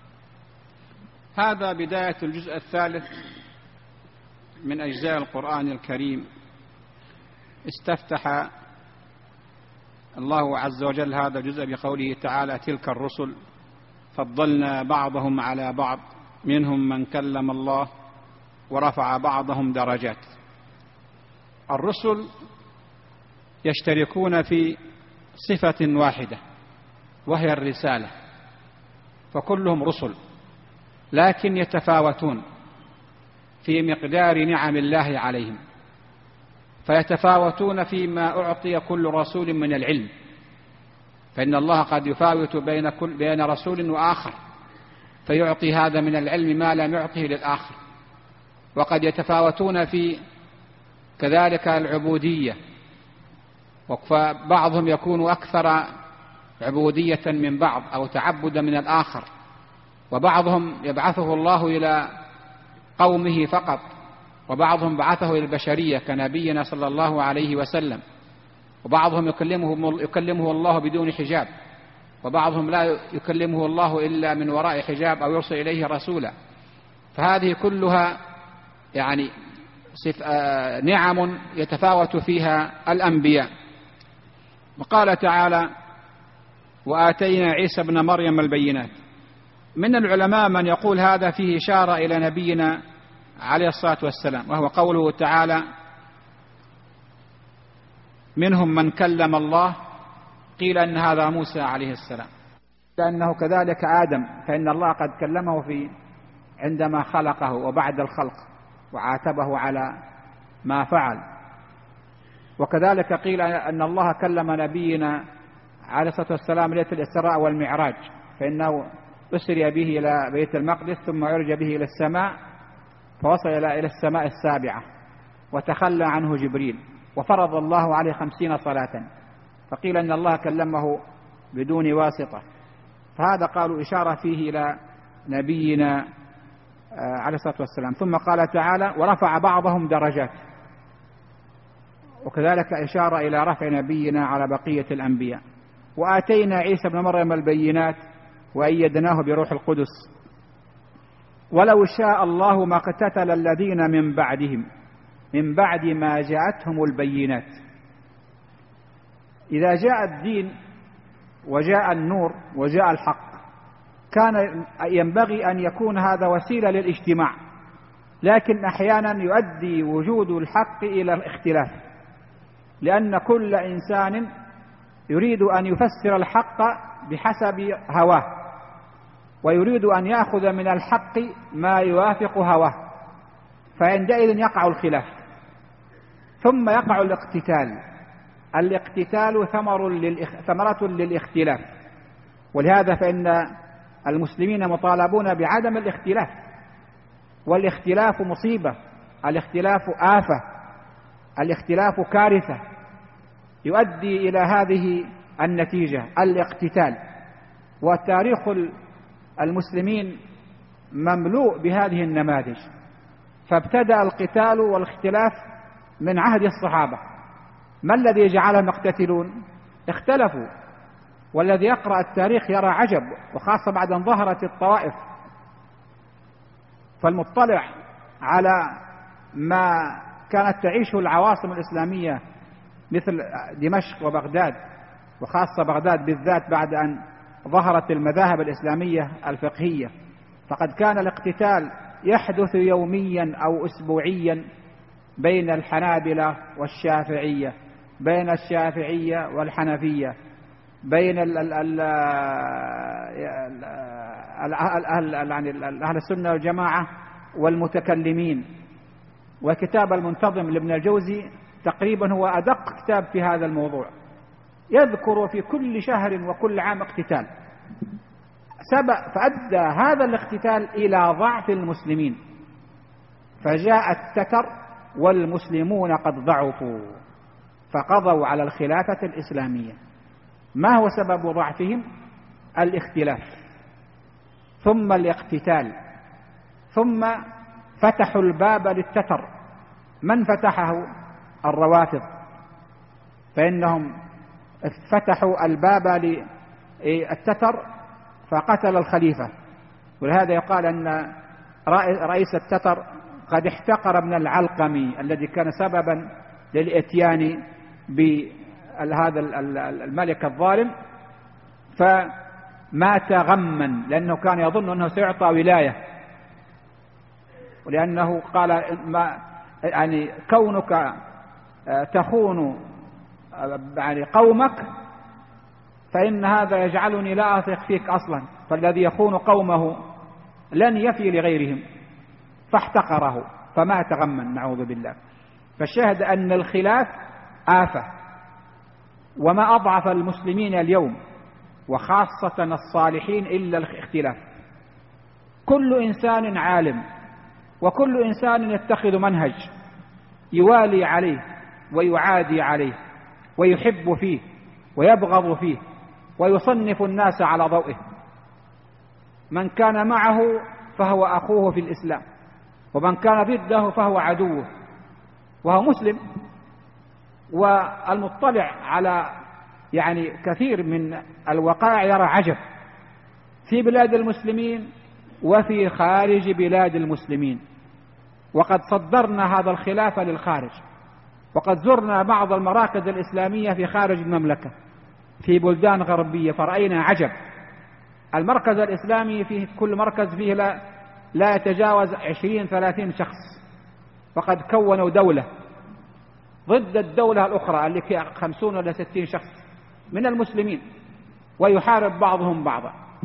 هذا بداية الجزء الثالث من أجزاء القرآن الكريم. استفتح الله عز وجل هذا الجزء بقوله تعالى: تلك الرسل فضلنا بعضهم على بعض منهم من كلم الله ورفع بعضهم درجات. الرسل يشتركون في صفة واحدة وهي الرسالة، فكلهم رسل، لكن يتفاوتون في مقدار نعم الله عليهم، فيتفاوتون فيما أعطي كل رسول من العلم، فإن الله قد يفاوت بين رسول وآخر فيعطي هذا من العلم ما لم يعطه للآخر. وقد يتفاوتون في كذلك العبودية، فبعضهم يكون أكثر عبودية من بعض أو تعبدا من الآخر، وبعضهم يبعثه الله إلى قومه فقط، وبعضهم بعثه إلى البشرية كنبينا صلى الله عليه وسلم، وبعضهم يكلمه الله بدون حجاب، وبعضهم لا يكلمه الله إلا من وراء حجاب أو يرسل إليه رسولا. فهذه كلها يعني نعم يتفاوت فيها الأنبياء. وقال تعالى: وآتينا عيسى ابن مريم البينات. من العلماء من يقول هذا فيه إشارة إلى نبينا عليه الصلاة والسلام، وهو قوله تعالى: منهم من كلم الله، قيل أن هذا موسى عليه السلام. لأنه كذلك آدم، فإن الله قد كلمه عندما خلقه وبعد الخلق وعاتبه على ما فعل. وكذلك قيل أن الله كلم نبينا عليه الصلاة والسلام ليلة الإسراء والمعراج، فإنه أسري به إلى بيت المقدس ثم عرج به إلى السماء، فوصل إلى السماء السابعة وتخلى عنه جبريل، وفرض الله عليه 50 صلاة، فقيل أن الله كلمه بدون واسطة. فهذا قالوا إشارة فيه إلى نبينا عليه الصلاة والسلام. ثم قال تعالى: ورفع بعضهم درجات، وكذلك إشارة إلى رفع نبينا على بقية الأنبياء. وآتينا عيسى ابن مريم البينات وأيدناه بروح القدس. ولو شاء الله ما اقتتل الذين من بعدهم من بعد ما جاءتهم البينات. إذا جاء الدين وجاء النور وجاء الحق كان ينبغي أن يكون هذا وسيلة للاجتماع، لكن أحيانا يؤدي وجود الحق إلى الاختلاف، لأن كل إنسان يريد أن يفسر الحق بحسب هواه، ويريد أن يأخذ من الحق ما يوافق هواه، فعندئذ يقع الخلاف، ثم يقع الاقتتال. الاقتتال ثمرة للاختلاف، ولهذا فإن المسلمين مطالبون بعدم الاختلاف، والاختلاف مصيبة، الاختلاف آفة، الاختلاف كارثة يؤدي إلى هذه النتيجة الاقتتال. وتاريخ المسلمين مملوء بهذه النماذج، فابتدأ القتال والاختلاف من عهد الصحابة. ما الذي جعلهم يقتتلون؟ اختلفوا، والذي يقرأ التاريخ يرى عجب، وخاصة بعد أن ظهرت الطوائف. فالمطلع على ما كانت تعيشه العواصم الإسلامية مثل دمشق وبغداد، وخاصة بغداد بالذات بعد أن ظهرت المذاهب الإسلامية الفقهية، فقد كان الاقتتال يحدث يوميا أو أسبوعيا بين الحنابلة والشافعية، بين الشافعية والحنفية، بين أهل السنة والجماعة والمتكلمين. وكتاب المنتظم لابن الجوزي تقريبا هو أدق كتاب في هذا الموضوع، يذكر في كل شهر وكل عام اقتتال. فأدى هذا الاقتتال إلى ضعف المسلمين، فجاء التتر والمسلمون قد ضعفوا فقضوا على الخلافة الإسلامية. ما هو سبب ضعفهم؟ الاختلاف، ثم الاقتتال، ثم فتحوا الباب للتتر. من فتحه؟ الروافض، فإنهم فتحوا الباب للتتر فقتل الخليفة. ولهذا يقال أن رئيس التتر قد احتقر ابن العلقمي الذي كان سببا للإتيان بهذا الملك الظالم، فمات غما لأنه كان يظن أنه سيعطى ولاية، ولأنه قال يعني كونك تخون يعني قومك فإن هذا يجعلني لا أثق فيك أصلا، فالذي يخون قومه لن يفي لغيرهم، فاحتقره فمات غما نعوذ بالله. فالشاهد أن الخلاف آفة، وما أضعف المسلمين اليوم وخاصة الصالحين إلا الاختلاف. كل إنسان عالم، وكل إنسان يتخذ منهج يوالي عليه ويعادي عليه ويحب فيه ويبغض فيه ويصنف الناس على ضوئه. من كان معه فهو أخوه في الإسلام، ومن كان ضده فهو عدوه، وهو مسلم. والمطلع على يعني كثير من الوقائع يرى عجب في بلاد المسلمين وفي خارج بلاد المسلمين. وقد صدرنا هذا الخلاف للخارج، وقد زرنا بعض المراكز الإسلامية في خارج المملكة في بلدان غربية فرأينا عجب. المركز الإسلامي في كل مركز فيه لا يتجاوز 20-30 شخص، وقد كونوا دولة ضد الدولة الأخرى اللي فيها 50 ولا 60 شخص من المسلمين، ويحارب بعضهم بعضا.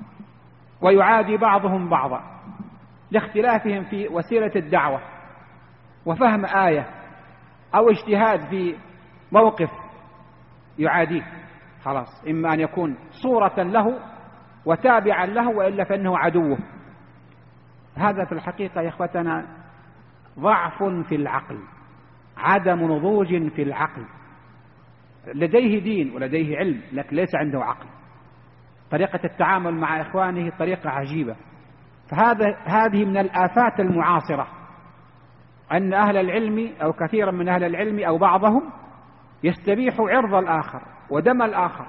ويعادي بعضهم بعضا لاختلافهم في وسيلة الدعوة وفهم آية أو اجتهاد في موقف يعاديه، خلاص إما أن يكون صورة له وتابعا له وإلا فإنه عدوه. هذا في الحقيقة يا إخوتنا ضعف في العقل، عدم نضوج في العقل. لديه دين ولديه علم لكن ليس عنده عقل. طريقة التعامل مع إخوانه طريقة عجيبة. هذه من الآفات المعاصرة، أن أهل العلم أو كثيرا من أهل العلم أو بعضهم يستبيح عرض الآخر ودم الآخر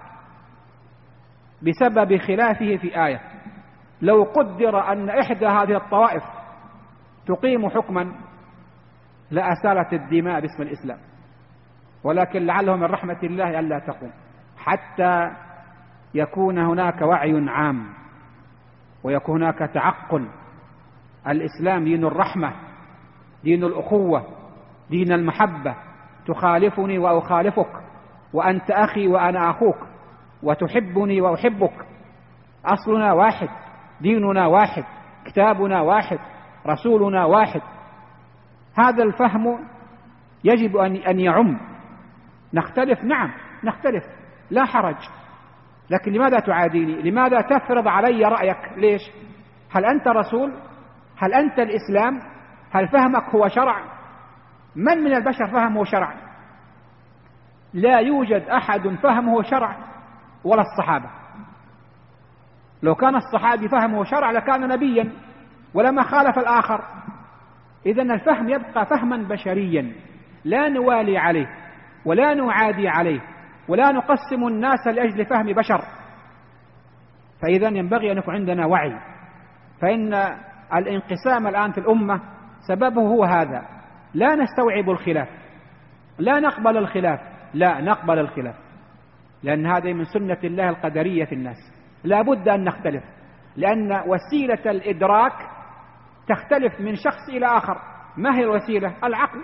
بسبب خلافه في آية. لو قدر أن إحدى هذه الطوائف تقيم حكما لأسالت الدماء باسم الإسلام، ولكن لعله من رحمة الله ألا تقوم حتى يكون هناك وعي عام ويكون هناك تعقل. الإسلام دين الرحمة، دين الأخوة، دين المحبة. تخالفني وأخالفك، وأنت أخي وأنا أخوك، وتحبني وأحبك. أصلنا واحد، ديننا واحد، كتابنا واحد، رسولنا واحد. هذا الفهم يجب أن يعم. نختلف، نعم نختلف، لا حرج، لكن لماذا تعاديني؟ لماذا تفرض علي رأيك؟ ليش؟ هل أنت رسول؟ هل أنت الإسلام؟ هل فهمك هو شرع؟ من البشر فهمه شرع؟ لا يوجد أحد فهمه شرع ولا الصحابة. لو كان الصحابي فهمه شرع لكان نبيا ولما خالف الآخر. إذن الفهم يبقى فهما بشريا لا نوالي عليه ولا نعادي عليه ولا نقسم الناس لأجل فهم بشر. فإذا ينبغي أن يكون عندنا وعي. فإن الانقسام الآن في الأمة سببه هو هذا. لا نستوعب الخلاف، لا نقبل الخلاف، لا نقبل الخلاف، لأن هذا من سنة الله القدرية في الناس. لا بد أن نختلف، لأن وسيلة الإدراك تختلف من شخص إلى آخر. ما هي الوسيلة؟ العقل.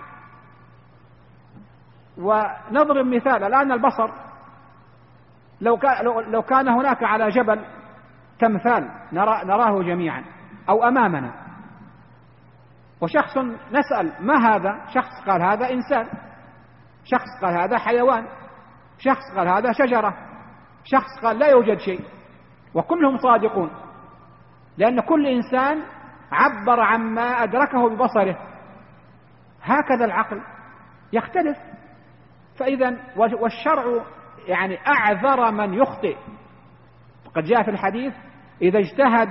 ونضرب مثال الآن البصر. لو كان هناك على جبل تمثال نراه جميعا أو أمامنا، وشخص نسأل ما هذا؟ شخص قال هذا إنسان، شخص قال هذا حيوان، شخص قال هذا شجرة، شخص قال لا يوجد شيء، وكلهم صادقون، لأن كل إنسان عبر عما أدركه ببصره. هكذا العقل يختلف. فإذا والشرع يعني أعذر من يخطئ. قد جاء في الحديث إذا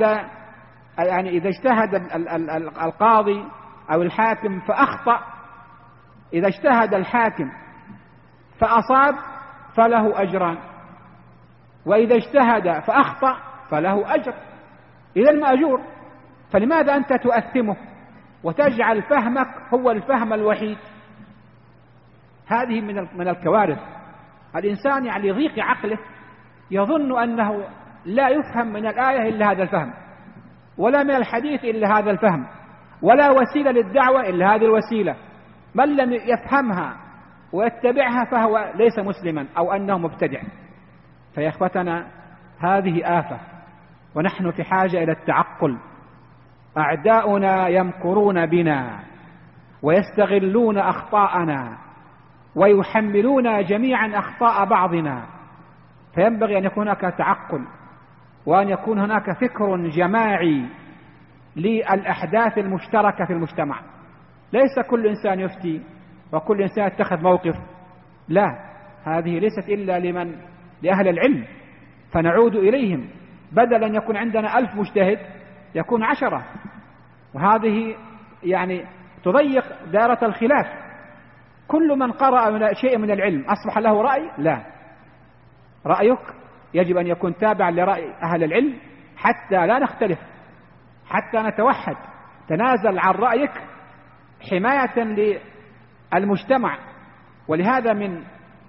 اجتهد القاضي أو الحاكم فأخطأ، إذا اجتهد الحاكم فأصاب فله أجران، وإذا اجتهد فأخطأ فله أجر. إذا المأجور. فلماذا أنت تؤثمه وتجعل فهمك هو الفهم الوحيد؟ هذه من الكوارث. الإنسان يعني ضيق عقله يظن أنه لا يفهم من الآية إلا هذا الفهم، ولا من الحديث إلا هذا الفهم، ولا وسيلة للدعوة إلا هذه الوسيلة. من لم يفهمها ويتبعها فهو ليس مسلما أو أنه مبتدع. فيا إخوتنا هذه آفة، ونحن في حاجة إلى التعقل. أعداؤنا يمكرون بنا ويستغلون أخطاءنا ويحملون جميعا أخطاء بعضنا. فينبغي أن يكون هناك تعقل، وأن يكون هناك فكر جماعي للأحداث المشتركة في المجتمع. ليس كل إنسان يفتي وكل إنسان يتخذ موقف، لا، هذه ليست إلا لأهل العلم، فنعود إليهم. بدل أن يكون عندنا 1000 مجتهد يكون 10، وهذه يعني تضيق دائرة الخلاف. كل من قرأ شيء من العلم أصبح له رأي؟ لا، رأيك يجب أن يكون تابعا لرأي أهل العلم حتى لا نختلف، حتى نتوحد. تنازل عن رأيك حماية للمجتمع. ولهذا من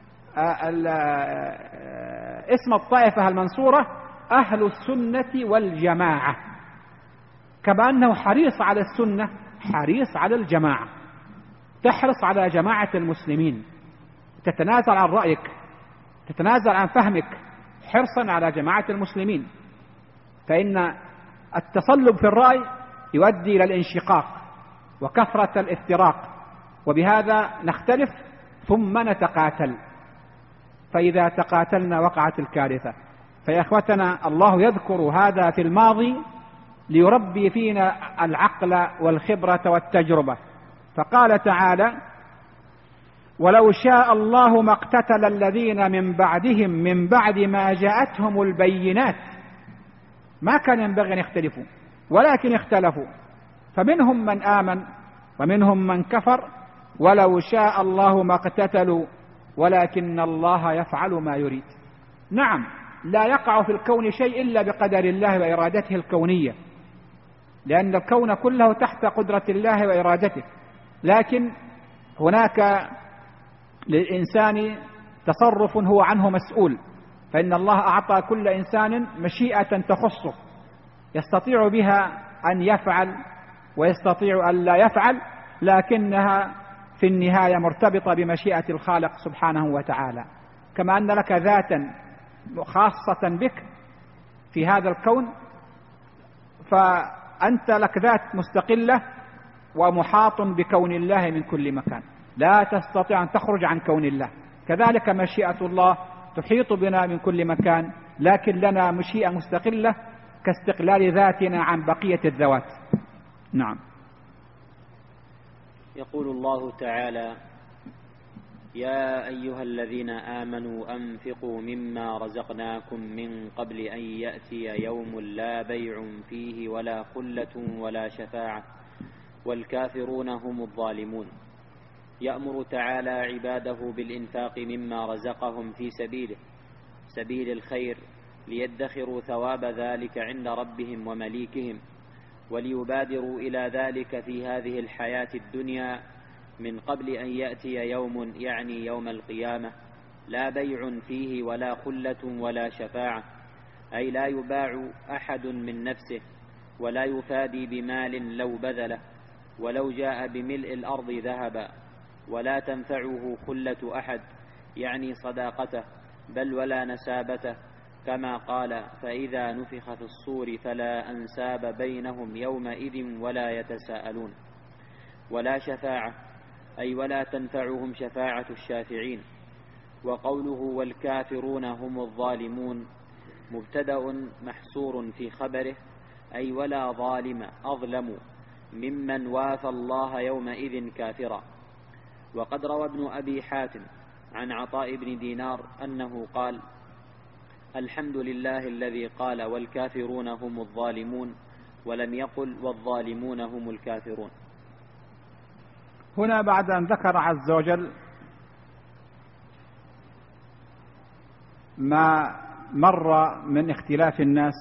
اسم الطائفة المنصورة أهل السنة والجماعة، كما أنه حريص على السنة حريص على الجماعة. تحرص على جماعة المسلمين، تتنازل عن رأيك، تتنازل عن فهمك حرصا على جماعة المسلمين. فإن التصلب في الرأي يؤدي إلى الانشقاق وكثرة الافتراق، وبهذا نختلف ثم نتقاتل، فإذا تقاتلنا وقعت الكارثة. فيا إخوتنا، الله يذكر هذا في الماضي ليربي فينا العقل والخبرة والتجربة، فقال تعالى: ولو شاء الله ما اقتتل الذين من بعدهم من بعد ما جاءتهم البينات. ما كان ينبغي أن يختلفوا، ولكن اختلفوا، فمنهم من آمن ومنهم من كفر. ولو شاء الله ما اقتتلوا ولكن الله يفعل ما يريد. نعم، لا يقع في الكون شيء إلا بقدر الله وإرادته الكونية، لأن الكون كله تحت قدرة الله وإرادته، لكن هناك للإنسان تصرف هو عنه مسؤول، فإن الله أعطى كل إنسان مشيئة تخصه يستطيع بها أن يفعل ويستطيع أن لا يفعل، لكنها في النهاية مرتبطة بمشيئة الخالق سبحانه وتعالى. كما أن لك ذاتا خاصة بك في هذا الكون، فأنت لك ذات مستقلة ومحاط بكون الله من كل مكان، لا تستطيع أن تخرج عن كون الله. كذلك مشيئة الله تحيط بنا من كل مكان، لكن لنا مشيئة مستقلة كاستقلال ذاتنا عن بقية الذوات. نعم. يقول الله تعالى: يا أيها الذين آمنوا أنفقوا مما رزقناكم من قبل أن يأتي يوم لا بيع فيه ولا خلة ولا شفاعة والكافرون هم الظالمون. يأمر تعالى عباده بالإنفاق مما رزقهم في سبيل الخير، ليدخروا ثواب ذلك عند ربهم ومليكهم، وليبادروا إلى ذلك في هذه الحياة الدنيا من قبل أن يأتي يوم، يعني يوم القيامة، لا بيع فيه ولا خلة ولا شفاعة، أي لا يباع أحد من نفسه، ولا يفادي بمال لو بذله ولو جاء بملء الأرض ذهبا، ولا تنفعه خلة أحد، يعني صداقته، بل ولا نسابته، كما قال: فإذا نفخ في الصور فلا أنساب بينهم يومئذ ولا يتساءلون. ولا شفاعة، أي ولا تنفعهم شفاعة الشافعين. وقوله والكافرون هم الظالمون مبتدأ محصور في خبره، أي ولا ظالم أظلم ممن وافى الله يومئذ كافرا. وقد روى ابن أبي حاتم عن عطاء بن دينار أنه قال: الحمد لله الذي قال والكافرون هم الظالمون، ولم يقل والظالمون هم الكافرون. هنا بعد أن ذكر عز وجل ما مر من اختلاف الناس،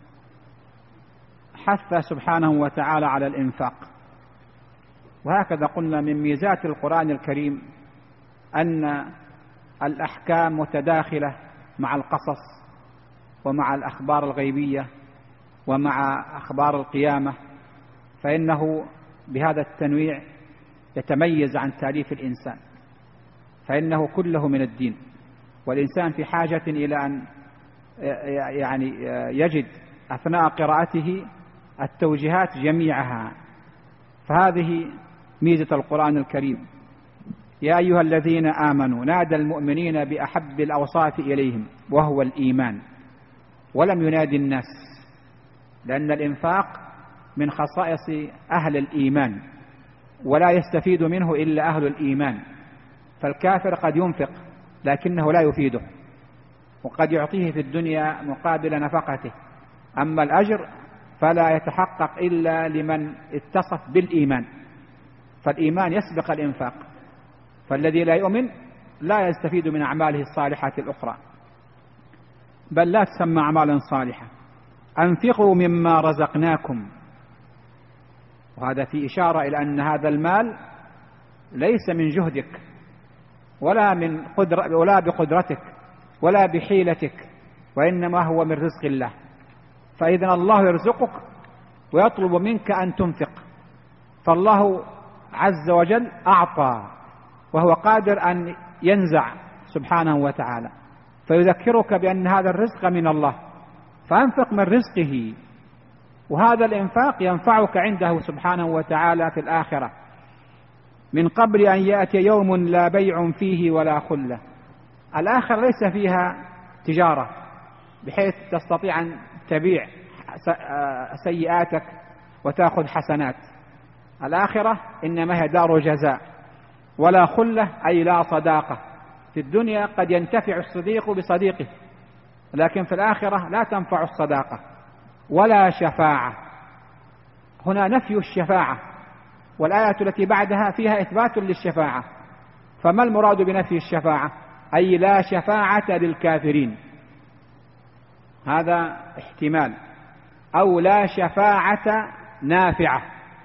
حث سبحانه وتعالى على الإنفاق. وهكذا قلنا من ميزات القرآن الكريم أن الأحكام متداخلة مع القصص ومع الأخبار الغيبية ومع أخبار القيامة، فإنه بهذا التنويع يتميز عن تأليف الإنسان، فإنه كله من الدين، والإنسان في حاجة إلى أن يجد أثناء قراءته التوجيهات جميعها. فهذه ميزة القرآن الكريم. يا أيها الذين آمنوا نادى المؤمنين بأحب الأوصاف إليهم وهو الإيمان، ولم ينادي الناس، لأن الإنفاق من خصائص أهل الإيمان، ولا يستفيد منه إلا أهل الإيمان. فالكافر قد ينفق لكنه لا يفيده، وقد يعطيه في الدنيا مقابل نفقته، أما الأجر فلا يتحقق إلا لمن اتصف بالإيمان، فالإيمان يسبق الإنفاق. فالذي لا يؤمن لا يستفيد من أعماله الصالحة الأخرى، بل لا تسمى أعمالا صالحة. أنفقوا مما رزقناكم، وهذا في إشارة إلى أن هذا المال ليس من جهدك ولا بقدرتك ولا بحيلتك، وإنما هو من رزق الله. فإذا الله يرزقك ويطلب منك أن تنفق، فالله عز وجل أعطى وهو قادر أن ينزع سبحانه وتعالى، فيذكرك بأن هذا الرزق من الله، فأنفق من رزقه. وهذا الإنفاق ينفعك عنده سبحانه وتعالى في الآخرة، من قبل أن يأتي يوم لا بيع فيه ولا خلة. الآخرة ليس فيها تجارة بحيث تستطيع أن تبيع سيئاتك وتأخذ حسنات. الآخرة إنما هي دار جزاء. ولا خلة أي لا صداقة. في الدنيا قد ينتفع الصديق بصديقه، لكن في الآخرة لا تنفع الصداقة. ولا شفاعة، هنا نفي الشفاعة، والآية التي بعدها فيها إثبات للشفاعة. فما المراد بنفي الشفاعة؟ أي لا شفاعة للكافرين، هذا احتمال، أو لا شفاعة نافعة،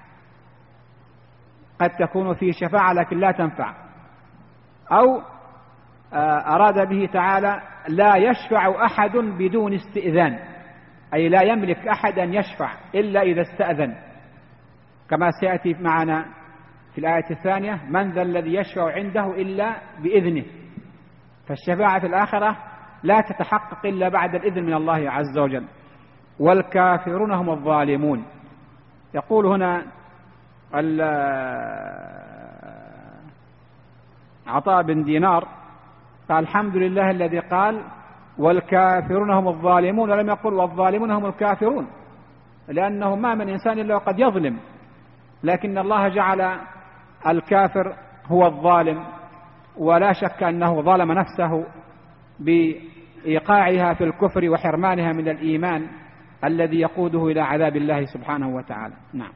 قد تكون فيه شفاعة لكن لا تنفع. أو أراد به تعالى لا يشفع أحد بدون استئذان، أي لا يملك أحد أن يشفع إلا إذا استأذن، كما سيأتي معنا في الآية الثانية: من ذا الذي يشفع عنده إلا بإذنه. فالشفاعة في الآخرة لا تتحقق إلا بعد الإذن من الله عز وجل. والكافرون هم الظالمون. يقول هنا عطاء بن دينار قال: الحمد لله الذي قال والكافرون هم الظالمون، ولم يقل والظالمون هم الكافرون، لأنه ما من إنسان إلا وقد يظلم، لكن الله جعل الكافر هو الظالم، ولا شك أنه ظلم نفسه بإيقاعها في الكفر وحرمانها من الإيمان الذي يقوده إلى عذاب الله سبحانه وتعالى. نعم.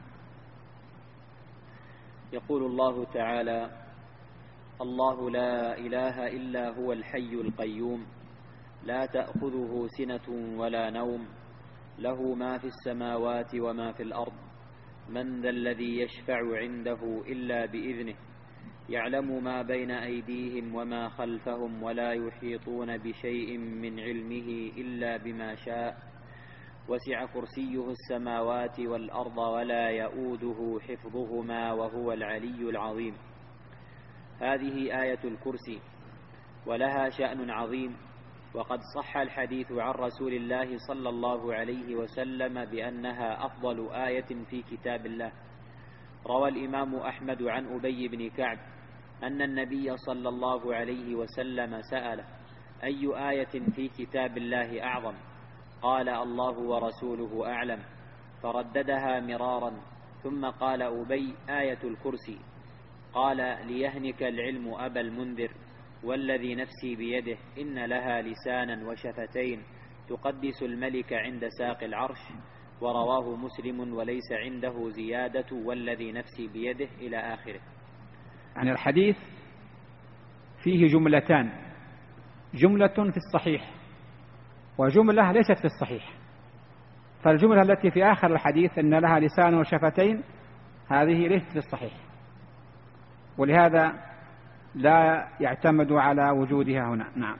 يقول الله تعالى: الله لا إله إلا هو الحي القيوم لا تأخذه سنة ولا نوم له ما في السماوات وما في الأرض من ذا الذي يشفع عنده إلا بإذنه يعلم ما بين أيديهم وما خلفهم ولا يحيطون بشيء من علمه إلا بما شاء وسع كرسيه السماوات والأرض ولا يؤوده حفظهما وهو العلي العظيم. هذه آية الكرسي، ولها شأن عظيم، وقد صح الحديث عن رسول الله صلى الله عليه وسلم بأنها أفضل آية في كتاب الله. روى الإمام أحمد عن أبي بن كعب أن النبي صلى الله عليه وسلم سأله: أي آية في كتاب الله أعظم؟ قال: الله ورسوله أعلم. فرددها مرارا، ثم قال أبي: آية الكرسي. قال: ليهنك العلم أبا المنذر، والذي نفسي بيده إن لها لسانا وشفتين تقدس الملك عند ساق العرش. ورواه مسلم وليس عنده زيادة والذي نفسي بيده إلى آخره. يعني الحديث فيه جملتان: جملة في الصحيح وجملة ليست في الصحيح. فالجملة التي في آخر الحديث إن لها لسان وشفتين هذه ليست في الصحيح، ولهذا لا يعتمد على وجودها هنا. نعم.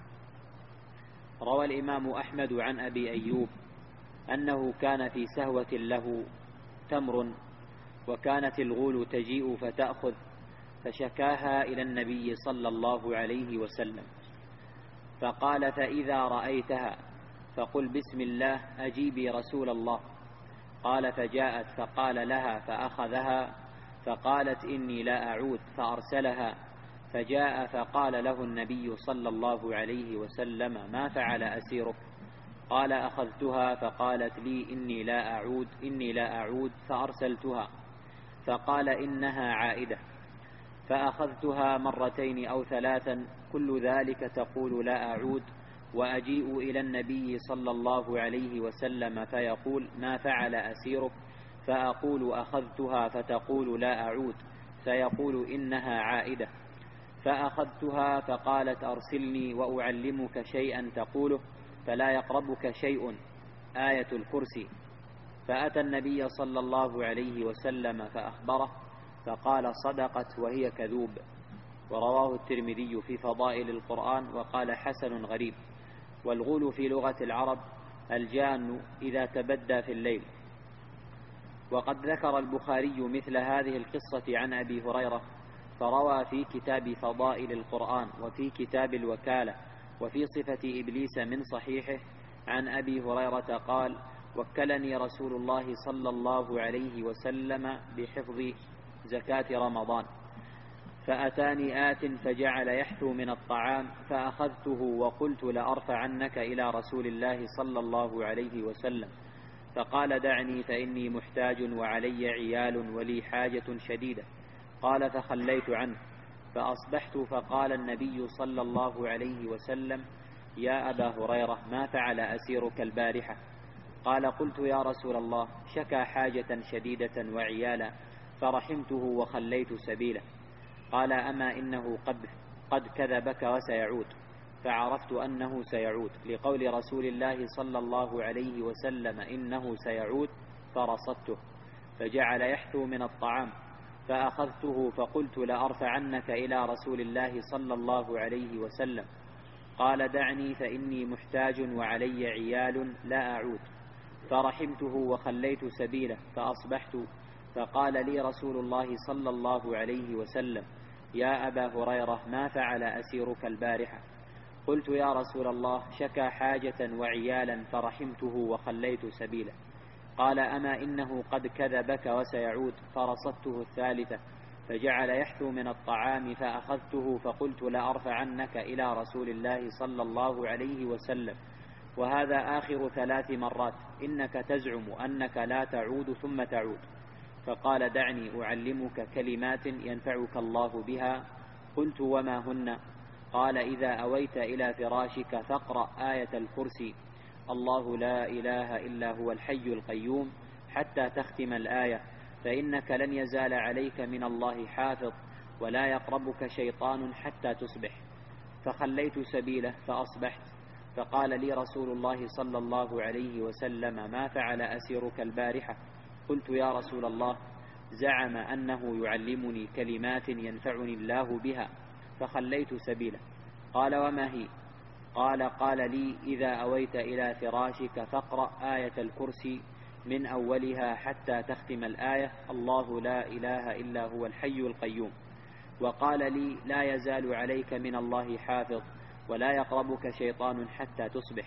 روى الإمام أحمد عن أبي أيوب أنه كان في سهوة له تمر، وكانت الغول تجيء فتأخذ، فشكاها إلى النبي صلى الله عليه وسلم، فقال: فإذا رأيتها فقل بسم الله أجيبي رسول الله. قال: فجاءت فقال لها فأخذها، فقالت: إني لا أعود، فأرسلها. فجاء فقال له النبي صلى الله عليه وسلم: ما فعل أسيرك؟ قال: أخذتها فقالت لي إني لا أعود فأرسلتها. فقال: إنها عائدة. فأخذتها مرتين أو ثلاثا، كل ذلك تقول لا أعود، وأجيء إلى النبي صلى الله عليه وسلم فيقول: ما فعل أسيرك؟ فأقول: أخذتها، فتقول لا أعود، فيقول: إنها عائدة. فأخذتها فقالت: أرسلني وأعلمك شيئا تقوله فلا يقربك شيء، آية الكرسي. فأتى النبي صلى الله عليه وسلم فأخبره، فقال: صدقت وهي كذوب. ورواه الترمذي في فضائل القرآن وقال: حسن غريب. والغول في لغة العرب الجان إذا تبدى في الليل. وقد ذكر البخاري مثل هذه القصة عن أبي هريرة، فروى في كتاب فضائل القرآن وفي كتاب الوكالة وفي صفة إبليس من صحيحه عن أبي هريرة قال: وكلني رسول الله صلى الله عليه وسلم بحفظ زكاة رمضان، فأتاني آت فجعل يحثو من الطعام فأخذته وقلت لأرفعنك إلى رسول الله صلى الله عليه وسلم، فقال دعني فإني محتاج وعلي عيال ولي حاجة شديدة. قال فخليت عنه، فأصبحت فقال النبي صلى الله عليه وسلم: يا أبا هريرة، ما فعل أسيرك البارحة؟ قال: قلت يا رسول الله، شكى حاجة شديدة وعيالا فرحمته وخليت سبيله. قال: أما إنه قد كذبك وسيعود. فعرفت أنه سيعود لقول رسول الله صلى الله عليه وسلم: إنه سيعود، فرصدته، فجعل يحثو من الطعام، فأخذته فقلت لأرفعنك إلى رسول الله صلى الله عليه وسلم. قال: دعني فإني محتاج وعلي عيال لا أعود. فرحمته وخليت سبيله، فأصبحت فقال لي رسول الله صلى الله عليه وسلم: يا أبا هريرة، ما فعل أسيرك البارحة؟ قلت يا رسول الله، شكى حاجة وعيالا فرحمته وخليت سبيله. قال: أما إنه قد كذبك وسيعود. فرصدته الثالثة، فجعل يحثو من الطعام، فأخذته فقلت لأرفعنك إلى رسول الله صلى الله عليه وسلم، وهذا آخر 3 مرات، إنك تزعم أنك لا تعود ثم تعود. فقال: دعني أعلمك كلمات ينفعك الله بها. قلت: وما هن؟ قال: إذا أويت إلى فراشك فاقرأ آية الكرسي: الله لا إله إلا هو الحي القيوم، حتى تختم الآية، فإنك لن يزال عليك من الله حافظ، ولا يقربك شيطان حتى تصبح. فخليت سبيله فأصبحت، فقال لي رسول الله صلى الله عليه وسلم: ما فعل أسيرك البارحة؟ قلت يا رسول الله، زعم أنه يعلمني كلمات ينفعني الله بها، فخليت سبيله. قال: وما هي؟ قال لي: إذا أويت إلى فراشك فاقرأ آية الكرسي من أولها حتى تختم الآية: الله لا إله إلا هو الحي القيوم. وقال لي: لا يزال عليك من الله حافظ، ولا يقربك شيطان حتى تصبح.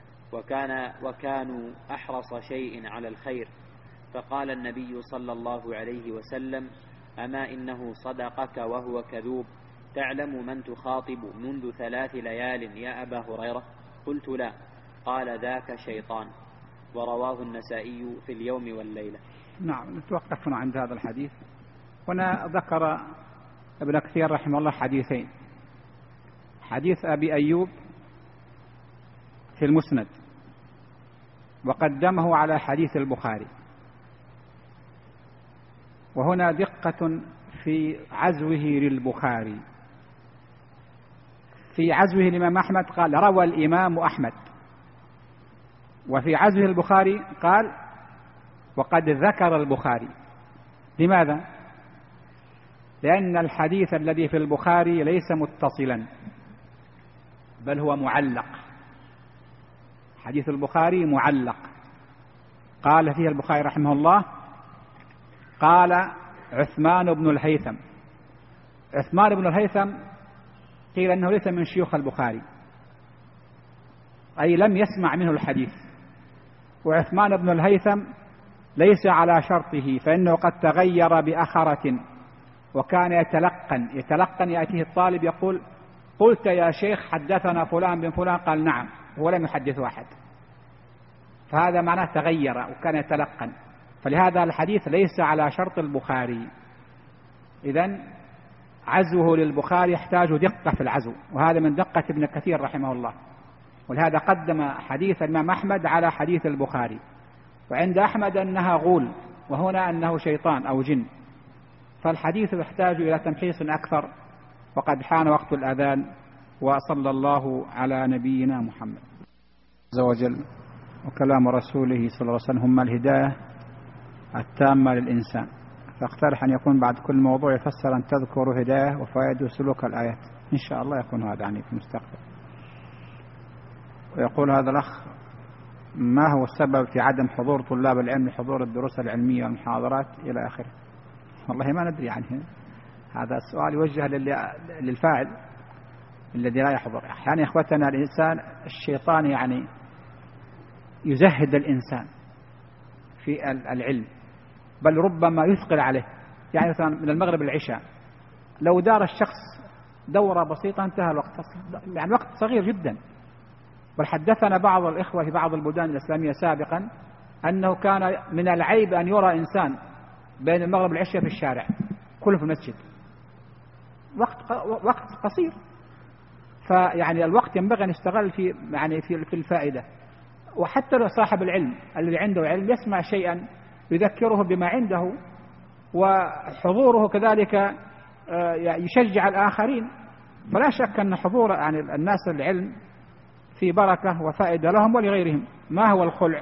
وكانوا أحرص شيء على الخير. فقال النبي صلى الله عليه وسلم: أما إنه صدقك وهو كذوب، تعلم من تخاطب منذ 3 ليال يا أبا هريرة؟ قلت: لا. قال: ذاك شيطان. ورواه النسائي في اليوم والليلة. نعم، نتوقف عند هذا الحديث. هنا ذكر ابن كثير رحمه الله حديثين: حديث أبي أيوب في المسند، وقدمه على حديث البخاري. وهنا دقة في عزوه للبخاري. في عزوه الإمام أحمد قال: روى الإمام أحمد، وفي عزوه البخاري قال: وقد ذكر البخاري. لماذا؟ لأن الحديث الذي في البخاري ليس متصلا، بل هو معلق. حديث البخاري معلق. قال فيه البخاري رحمه الله: قال عثمان بن الهيثم. عثمان بن الهيثم قيل أنه ليس من شيوخ البخاري، أي لم يسمع منه الحديث. وعثمان بن الهيثم ليس على شرطه، فإنه قد تغير بأخرة، وكان يتلقن يأتيه الطالب يقول: قلت يا شيخ حدثنا فلان بن فلان، قال: نعم، ولم يحدث أحد. فهذا معناه تغير وكان يتلقن، فلهذا الحديث ليس على شرط البخاري. إذن عزوه للبخاري يحتاج دقة في العزو، وهذا من دقة ابن كثير رحمه الله. ولهذا قدم حديث الإمام أحمد على حديث البخاري. وعند أحمد أنها غول، وهنا أنه شيطان أو جن، فالحديث يحتاج إلى تمحيص أكثر. وقد حان وقت الأذان، وصلى الله على نبينا محمد عز وجل. وكلام رسوله صلى الله عليه وسلم هم الهداية التامة للإنسان. فاقترح أن يكون بعد كل موضوع يفسر أن تذكروا هداية وفوائد وسلوك الآيات، إن شاء الله يكون هذا يعني في المستقبل. ويقول هذا الأخ: ما هو السبب في عدم حضور طلاب العلم لحضور الدروس العلمية والمحاضرات إلى آخره؟ والله ما ندري عنه. هذا السؤال يوجه للفاعل الذي لا يحضر. أحيانا إخوتنا الإنسان الشيطان يعني يزهد الإنسان، في العلم، بل ربما يثقل عليه. يعني مثلا من المغرب للعشاء لو دار الشخص دورة بسيطة انتهى الوقت، يعني وقت صغير جدا. بل حدثنا بعض الإخوة في بعض البلدان الإسلامية سابقا أنه كان من العيب أن يرى إنسان بين المغرب والعشاء في الشارع، كله في المسجد، وقت قصير. فيعني الوقت ينبغي أن يستغل في يعني في الفائدة. وحتى لو صاحب العلم الذي عنده علم يسمع شيئا يذكره بما عنده، وحضوره كذلك يشجع الآخرين. فلا شك أن حضور يعني الناس العلم في بركة وفائدة لهم ولغيرهم. ما هو الخلع؟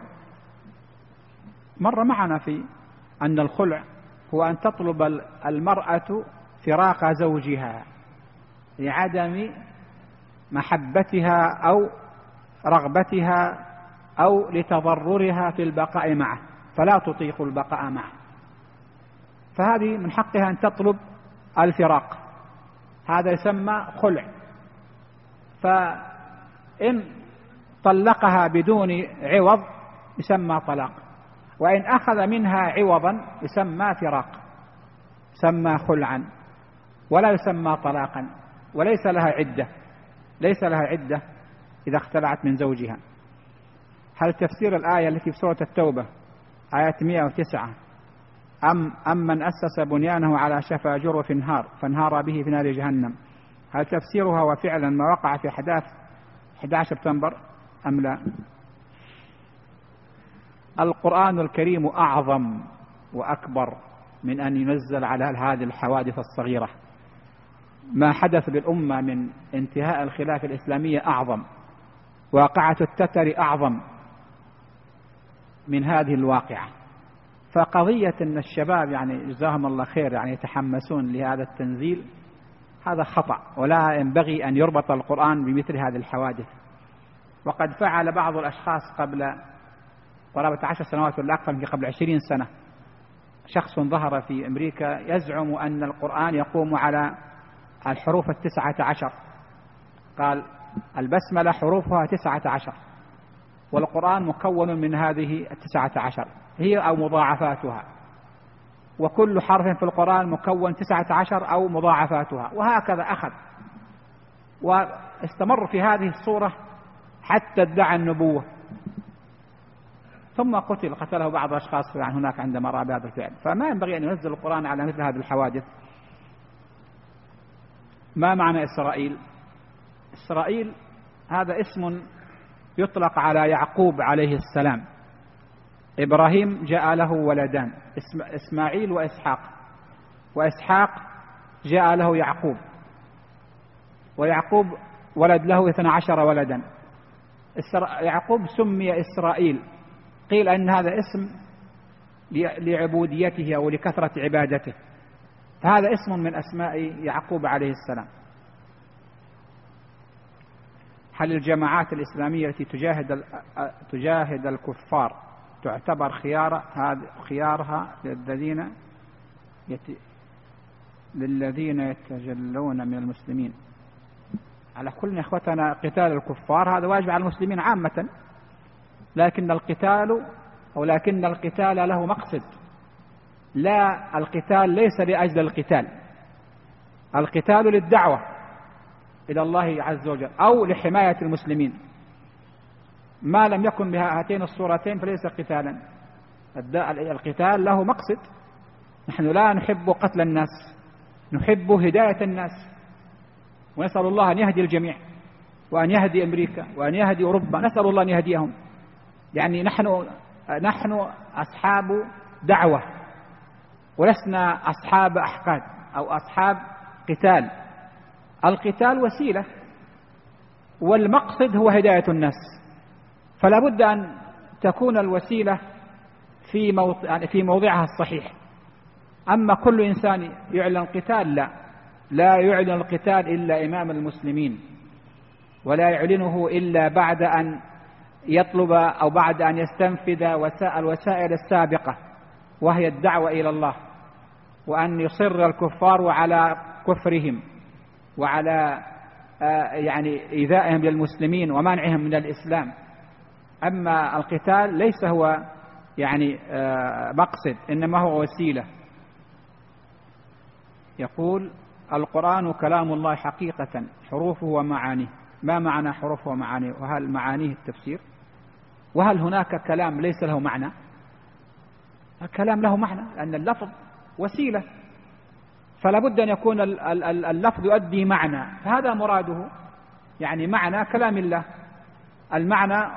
مر معنا في أن الخلع هو أن تطلب المرأة فراق زوجها لعدم محبتها أو رغبتها أو لتضررها في البقاء معه، فلا تطيق البقاء معه، فهذه من حقها أن تطلب الفراق. هذا يسمى خلع. فإن طلقها بدون عوض يسمى طلاق، وإن أخذ منها عوضا يسمى فراق، يسمى خلعا، ولا يسمى طلاقا، وليس لها عدة، ليس لها عدة إذا اختلعت من زوجها. هل تفسير الآية التي في سورة التوبة آية 109 أم من أسس بنيانه على شفا جرف فانهار به في نار جهنم، هل تفسيرها وفعلا ما وقع في أحداث 11 سبتمبر أم لا؟ القرآن الكريم أعظم وأكبر من أن ينزل على هذه الحوادث الصغيرة. ما حدث بالأمة من انتهاء الخلافة الإسلامية أعظم، واقعة التتر أعظم من هذه الواقعة. فقضية أن الشباب يعني جزاهم الله خير يعني يتحمسون لهذا التنزيل، هذا خطأ، ولا ينبغي أن يربط القرآن بمثل هذه الحوادث. وقد فعل بعض الأشخاص قبل قرابة 10 سنوات ولا أكثر، من قبل 20 سنة، شخص ظهر في أمريكا يزعم أن القرآن يقوم على الحروف 19، قال البسملة حروفها 19 والقرآن مكون من هذه 19 هي أو مضاعفاتها، وكل حرف في القرآن مكون 19 أو مضاعفاتها، وهكذا أخذ واستمر في هذه الصورة حتى ادعى النبوة، ثم قتله بعض الأشخاص يعني هناك عندما رأى بهذا الفعل. فما ينبغي أن ينزل القرآن على مثل هذه الحوادث. ما معنى إسرائيل؟ إسرائيل هذا اسم يطلق على يعقوب عليه السلام. إبراهيم جاء له ولدان، إسماعيل وإسحاق، وإسحاق جاء له يعقوب، ويعقوب ولد له 12 ولدا. يعقوب سمي إسرائيل، قيل أن هذا اسم لعبوديته أو لكثرة عبادته، فهذا اسم من أسماء يعقوب عليه السلام. هل الجماعات الإسلامية التي تجاهد الكفار تعتبر خيارها للذين يتجلون من المسلمين؟ على كل إخوتنا قتال الكفار هذا واجب على المسلمين عامة، لكن القتال له مقصد. لا، القتال ليس لأجل القتال، القتال للدعوة إلى الله عز وجل أو لحماية المسلمين. ما لم يكن بهاتين الصورتين فليس قتالا. القتال له مقصد. نحن لا نحب قتل الناس، نحب هداية الناس، ونسأل الله أن يهدي الجميع، وأن يهدي أمريكا، وأن يهدي أوروبا، نسأل الله أن يهديهم. يعني نحن أصحاب دعوة، ولسنا أصحاب أحقاد أو أصحاب قتال. القتال وسيلة، والمقصد هو هداية الناس، فلا بد أن تكون الوسيلة في موضعها الصحيح. أما كل إنسان يعلن القتال، لا يعلن القتال إلا إمام المسلمين، ولا يعلنه إلا بعد أن يطلب أو بعد أن يستنفذ الوسائل السابقة، وهي الدعوة إلى الله، وأن يصر الكفار على كفرهم وعلى يعني إيذائهم للمسلمين ومنعهم من الإسلام. أما القتال ليس هو يعني مقصد، إنما هو وسيلة. يقول: القرآن كلام الله حقيقة، حروفه ومعانيه. ما معنى حروفه ومعانيه؟ وهل معانيه التفسير؟ وهل هناك كلام ليس له معنى؟ الكلام له معنى، لأن اللفظ وسيلة، فلا بد أن يكون اللفظ يؤدي معنى، فهذا مراده، يعني معنى كلام الله، المعنى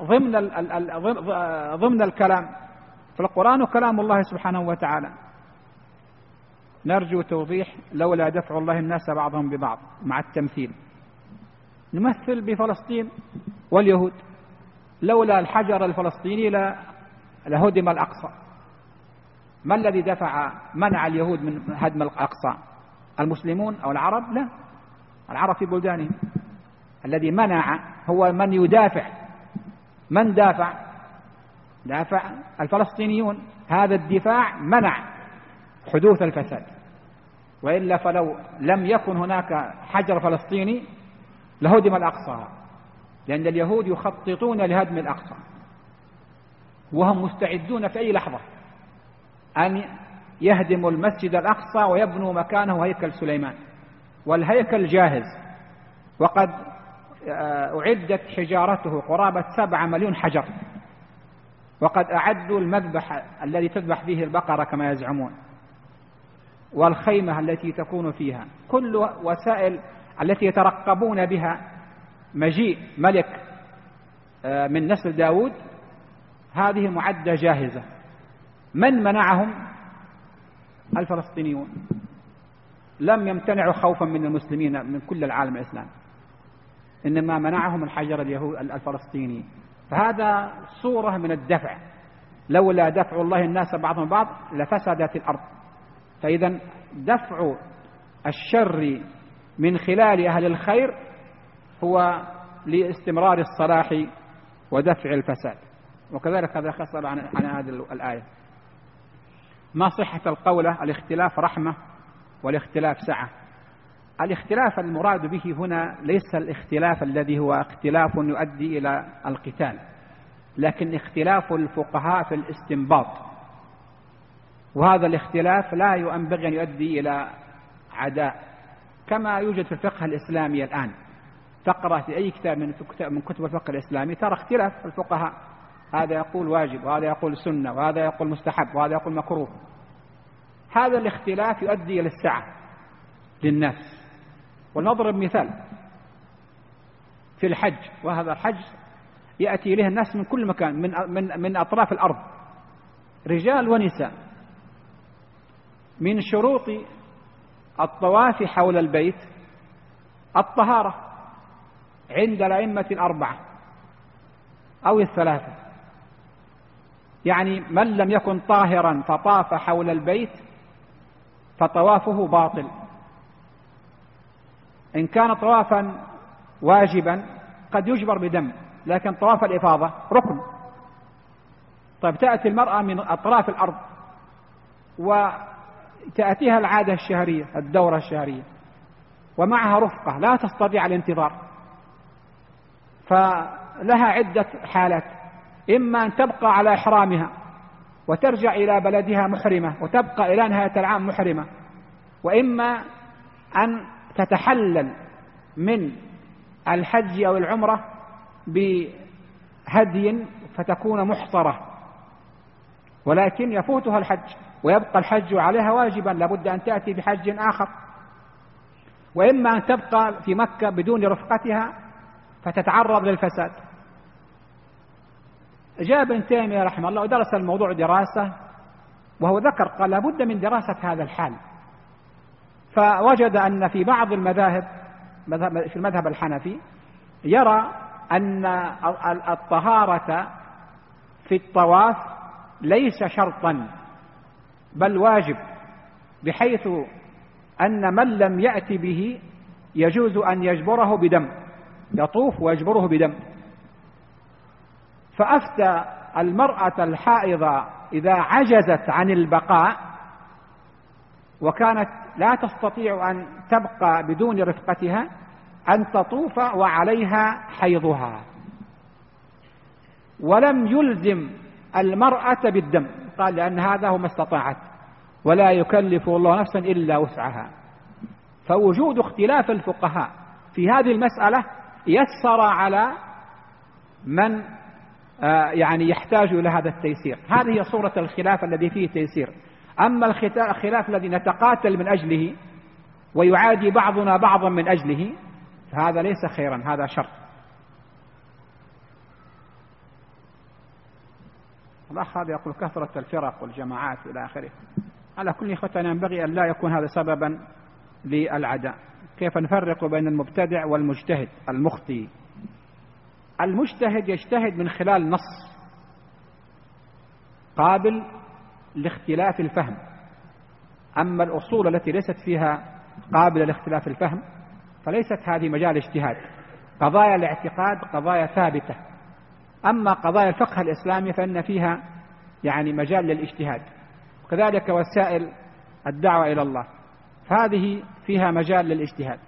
ضمن الكلام، فالقرآن كلام الله سبحانه وتعالى. نرجو توضيح: لولا دفع الله الناس بعضهم ببعض، مع التمثيل نمثل بفلسطين واليهود، لولا الحجر الفلسطيني لهدم الأقصى. ما الذي منع اليهود من هدم الأقصى؟ المسلمون أو العرب؟ لا، العرب في بلدانهم. الذي منع هو من يدافع. من دافع الفلسطينيون. هذا الدفاع منع حدوث الفساد، وإلا فلو لم يكن هناك حجر فلسطيني لهدم الأقصى، لأن اليهود يخططون لهدم الأقصى، وهم مستعدون في أي لحظة أن يهدموا المسجد الأقصى ويبنوا مكانه هيكل سليمان، والهيكل جاهز، وقد أعدت حجارته قرابة 7 مليون حجر، وقد أعدوا المذبح الذي تذبح فيه البقرة كما يزعمون، والخيمة التي تكون فيها، كل وسائل التي يترقبون بها مجيء ملك من نسل داود، هذه معدة جاهزة. من منعهم؟ الفلسطينيون. لم يمتنعوا خوفا من المسلمين من كل العالم الإسلامي، إنما منعهم الحجر الفلسطيني. فهذا صورة من الدفع. لولا دفع الله الناس بعضهم بعض لفسدت الأرض. فإذا دفع الشر من خلال أهل الخير هو لاستمرار الصلاح ودفع الفساد. وكذلك هذا خاص عن هذه الآية. ما صحة القولة: الاختلاف رحمة والاختلاف سعة؟ الاختلاف المراد به هنا ليس الاختلاف الذي هو اختلاف يؤدي إلى القتال، لكن اختلاف الفقهاء في الاستنباط، وهذا الاختلاف لا ينبغي أن يؤدي إلى عداء، كما يوجد في الفقه الإسلامي الآن. تقرأ في أي كتاب من كتب الفقه الإسلامي ترى اختلاف الفقهاء، هذا يقول واجب، وهذا يقول سنة، وهذا يقول مستحب، وهذا يقول مكروه. هذا الاختلاف يؤدي إلى السعة للناس. ونضرب مثال في الحج، وهذا الحج يأتي إليه الناس من كل مكان، من أطراف الأرض، رجال ونساء. من شروط الطواف حول البيت الطهارة عند الأئمة الأربعة أو الثلاثة، يعني من لم يكن طاهرا فطاف حول البيت فطوافه باطل. إن كان طوافا واجبا قد يجبر بدم، لكن طواف الإفاضة ركن. طيب تأتي المرأة من أطراف الأرض وتأتيها العادة الشهرية، الدورة الشهرية، ومعها رفقة لا تستطيع الانتظار، فلها عدة حالات: إما أن تبقى على إحرامها وترجع إلى بلدها محرمة وتبقى إلى نهاية العام محرمة، وإما أن تتحلل من الحج أو العمرة بهدي فتكون محصرة، ولكن يفوتها الحج ويبقى الحج عليها واجبا، لابد أن تأتي بحج آخر. وإما أن تبقى في مكة بدون رفقتها فتتعرض للفساد. جاء ابن تيمية رحمه الله ودرس الموضوع دراسة، وهو ذكر قال لابد من دراسة هذا الحال، فوجد أن في بعض المذاهب، في المذهب الحنفي، يرى أن الطهارة في الطواف ليس شرطا بل واجب، بحيث أن من لم يأتي به يجوز أن يجبره بدم، يطوف ويجبره بدم. فأفتى المرأة الحائضة إذا عجزت عن البقاء وكانت لا تستطيع أن تبقى بدون رفقتها أن تطوف وعليها حيضها، ولم يلزم المرأة بالدم، قال لأن هذا هو ما استطاعت ولا يكلف الله نفسا إلا وسعها. فوجود اختلاف الفقهاء في هذه المسألة يسر على من يعني يحتاج إلى هذا التيسير. هذه هي صورة الخلاف الذي فيه تيسير. أما الخلاف الذي نتقاتل من أجله ويعادي بعضنا بعضا من أجله فهذا ليس خيرا، هذا شر. الأخ هذا يقول كثرة الفرق والجماعات إلى آخره. على كل إخوتنا ينبغي أن لا يكون هذا سببا للعداء. كيف نفرق بين المبتدع والمجتهد المخطئ؟ المجتهد يجتهد من خلال نص قابل لاختلاف الفهم. أما الأصول التي ليست فيها قابلة لاختلاف الفهم فليست هذه مجال اجتهاد. قضايا الاعتقاد قضايا ثابتة، أما قضايا الفقه الإسلامي فإن فيها يعني مجال للاجتهاد، وكذلك وسائل الدعوة إلى الله فهذه فيها مجال للاجتهاد.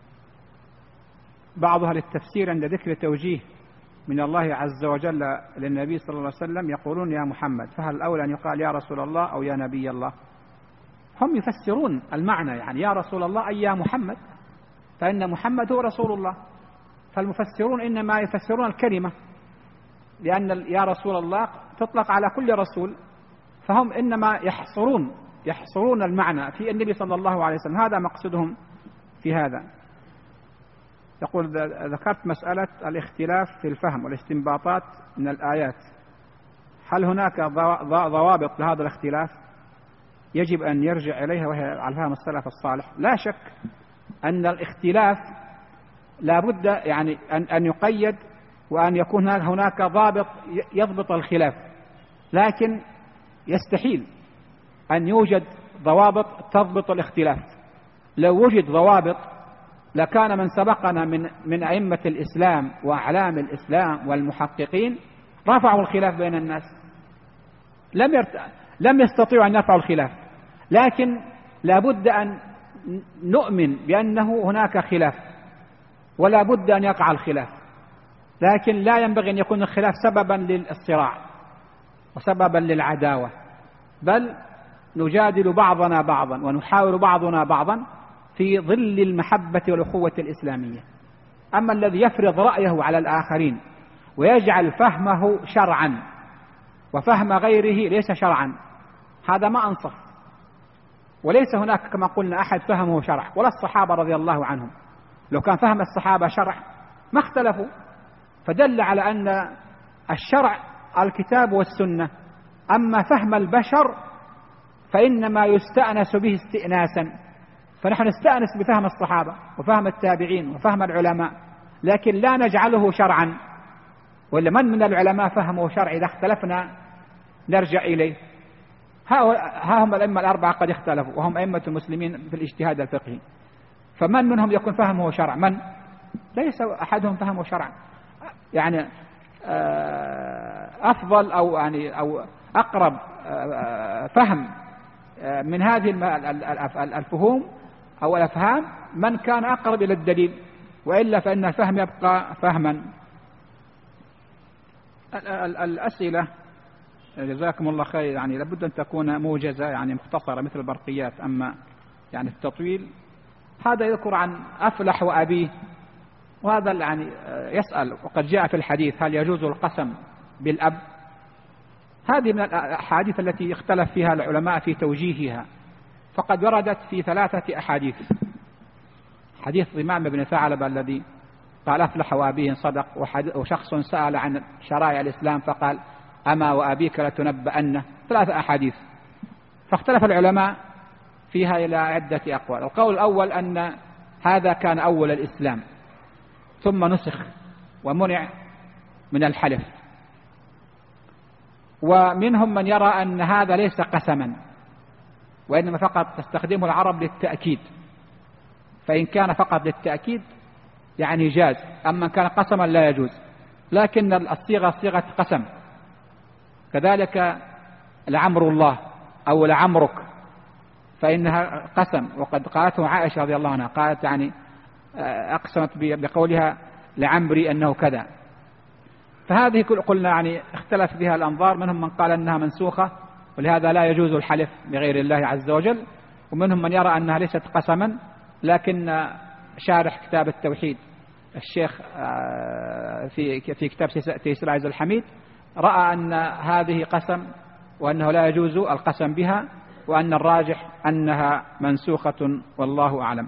بعضها للتفسير عند ذكر توجيه من الله عز وجل للنبي صلى الله عليه وسلم يقولون يا محمد، فهل الأولى أن يقال يا رسول الله أو يا نبي الله؟ هم يفسرون المعنى، يعني يا رسول الله أي يا محمد، فإن محمد هو رسول الله. فالمفسرون إنما يفسرون الكلمة، لأن يا رسول الله تطلق على كل رسول، فهم إنما يحصرون المعنى في النبي صلى الله عليه وسلم، هذا مقصدهم في هذا. يقول ذكرت مسألة الاختلاف في الفهم والاستنباطات من الآيات، هل هناك ضوابط لهذا الاختلاف يجب أن يرجع إليها وهي على فهم السلف الصالح؟ لا شك أن الاختلاف لا بد يعني أن يقيد وأن يكون هناك ضابط يضبط الخلاف، لكن يستحيل أن يوجد ضوابط تضبط الاختلاف. لو وجد ضوابط لكان من سبقنا من أئمة الإسلام وأعلام الإسلام والمحققين رفعوا الخلاف بين الناس، لم يستطيعوا أن يرفعوا الخلاف، لكن لا بد أن نؤمن بأنه هناك خلاف ولا بد أن يقع الخلاف، لكن لا ينبغي أن يكون الخلاف سببا للصراع وسببا للعداوة، بل نجادل بعضنا بعضا ونحاور بعضنا بعضا في ظل المحبة والأخوة الإسلامية. أما الذي يفرض رأيه على الآخرين ويجعل فهمه شرعا وفهم غيره ليس شرعا، هذا ما أنصف. وليس هناك كما قلنا أحد فهمه شرع، ولا الصحابة رضي الله عنهم، لو كان فهم الصحابة شرع ما اختلفوا، فدل على أن الشرع الكتاب والسنة، أما فهم البشر فإنما يستأنس به استئناسا، فنحن نستأنس بفهم الصحابة وفهم التابعين وفهم العلماء، لكن لا نجعله شرعا. ولا من العلماء فهمه شرع إذا اختلفنا نرجع إليه؟ ها هم الأئمة الأربعة قد اختلفوا وهم أئمة المسلمين في الاجتهاد الفقهي، فمن منهم يكون فهمه شرع؟ من؟ ليس أحدهم فهمه شرعا. يعني أفضل أو أقرب فهم من هذه الفهوم أو الأفهام من كان أقرب إلى الدليل، وإلا فإن الفهم يبقى فهما. الأسئلة جزاكم الله خير يعني لابد أن تكون موجزة يعني مختصرة مثل البرقيات، أما يعني التطويل هذا يذكر عن أفلح وأبيه، وهذا يعني يسأل وقد جاء في الحديث هل يجوز القسم بالأب؟ هذه من الأحاديث التي اختلف فيها العلماء في توجيهها، فقد وردت في 3 أحاديث. حديث ضمام بن ثعلبة الذي قال أفلح وأبيه صدق، وشخص سأل عن شرائع الإسلام فقال أما وأبيك لتنبأن، 3 أحاديث. فاختلف العلماء فيها إلى عدة أقوال. القول الأول أن هذا كان أول الإسلام ثم نسخ ومنع من الحلف، ومنهم من يرى أن هذا ليس قسما وإنما فقط تستخدمه العرب للتأكيد، فإن كان فقط للتأكيد يعني جاز، أما كان قسما لا يجوز. لكن الصيغة صيغة قسم، كذلك لعمر الله أو لعمرك فإنها قسم، وقد قالته عائشة رضي الله عنها، قالت يعني أقسمت بقولها لعمري أنه كذا. فهذه قلنا يعني اختلف بها الأنظار، منهم من قال أنها منسوخة ولهذا لا يجوز الحلف بغير الله عز وجل، ومنهم من يرى أنها ليست قسما، لكن شارح كتاب التوحيد الشيخ في كتاب تيسير العزيز الحميد رأى أن هذه قسم وأنه لا يجوز القسم بها، وأن الراجح أنها منسوخة والله أعلم.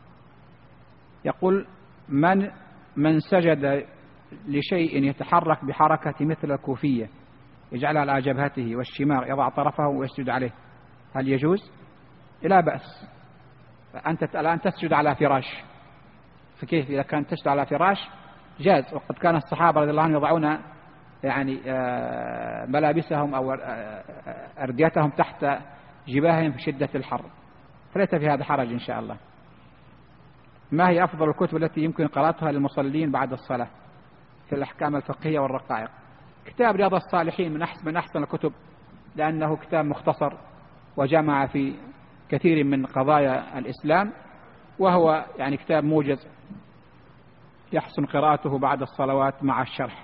يقول من سجد لشيء يتحرك بحركة مثل الكوفية يجعلها على جبهته والشماغ يضع طرفه ويسجد عليه، هل يجوز؟ لا بأس. أنت الآن تسجد على فراش، فكيف إذا كان تسجد على فراش جاز، وقد كان الصحابة رضي الله عنهم يضعون يعني ملابسهم أو أرديتهم تحت جباههم في شدة الحر، فليس في هذا حرج إن شاء الله. ما هي أفضل الكتب التي يمكن قراءتها للمصلين بعد الصلاة في الأحكام الفقهية والرقائق؟ كتاب رياض الصالحين من أحسن الكتب، لأنه كتاب مختصر وجمع في كثير من قضايا الإسلام، وهو يعني كتاب موجز يحسن قراءته بعد الصلوات مع الشرح.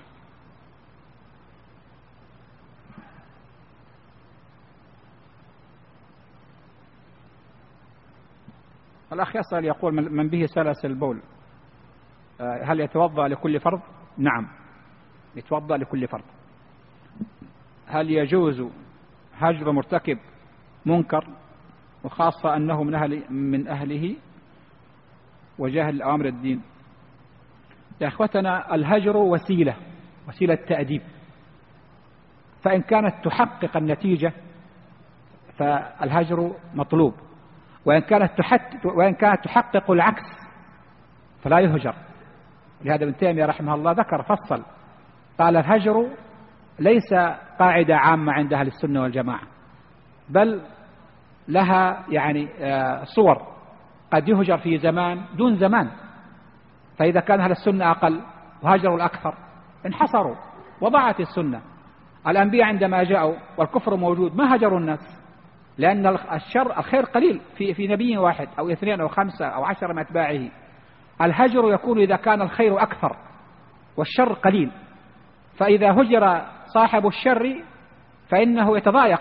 الأخ يسأل يقول من به سلس البول هل يتوضأ لكل فرض؟ نعم يتوضأ لكل فرض. هل يجوز هجر مرتكب منكر وخاصة أنه من أهله وجاهل أوامر الدين؟ يا أخوتنا الهجر وسيلة تأديب، فإن كانت تحقق النتيجة فالهجر مطلوب، وإن كانت تحقق العكس فلا يهجر. لهذا ابن تيمية رحمه الله ذكر فصل قال الهجر ليس قاعدة عامة عند أهل السنة والجماعة، بل لها يعني صور، قد يهجر في زمان دون زمان، فإذا كان أهل السنة أقل وهجروا الأكثر انحصروا وضاعت السنة. الأنبياء عندما جاءوا والكفر موجود ما هجروا الناس، لأن الخير قليل في نبي واحد أو 2 أو 5 أو 10 من أتباعه. الهجر يكون إذا كان الخير أكثر والشر قليل، فإذا هجر صاحب الشر فإنه يتضايق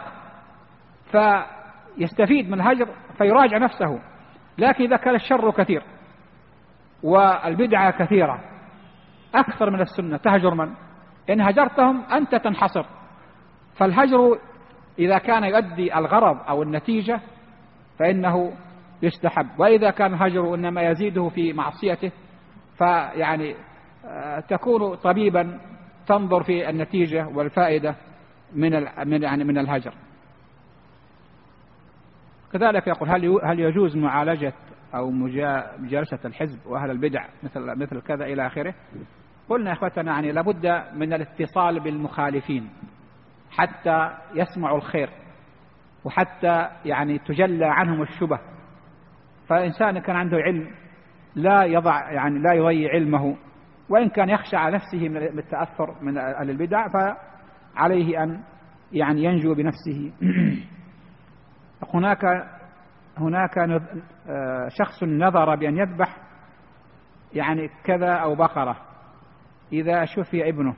فيستفيد من الهجر فيراجع نفسه. لكن إذا كان الشر كثير والبدعة كثيرة أكثر من السنة تهجر من؟ إن هجرتهم أنت تنحصر. فالهجر إذا كان يؤدي الغرض أو النتيجة فإنه يستحب، وإذا كان الهجر إنما يزيده في معصيته فيعني تكون طبيبا تنظر في النتيجة والفائدة من الهجر. كذلك يقول هل يجوز معالجة أو مجالسة الحزب وأهل البدع مثل كذا إلى آخره؟ قلنا يا أخوتنا يعني لابد من الاتصال بالمخالفين حتى يسمعوا الخير وحتى يعني تجلى عنهم الشبه. فإنسان كان عنده علم لا يضيع علمه، وإن كان يخشى على نفسه من التأثر من أهل البدع فعليه أن يعني ينجو بنفسه. هناك شخص نظر بأن يذبح يعني كذا أو بقرة إذا شفي ابنه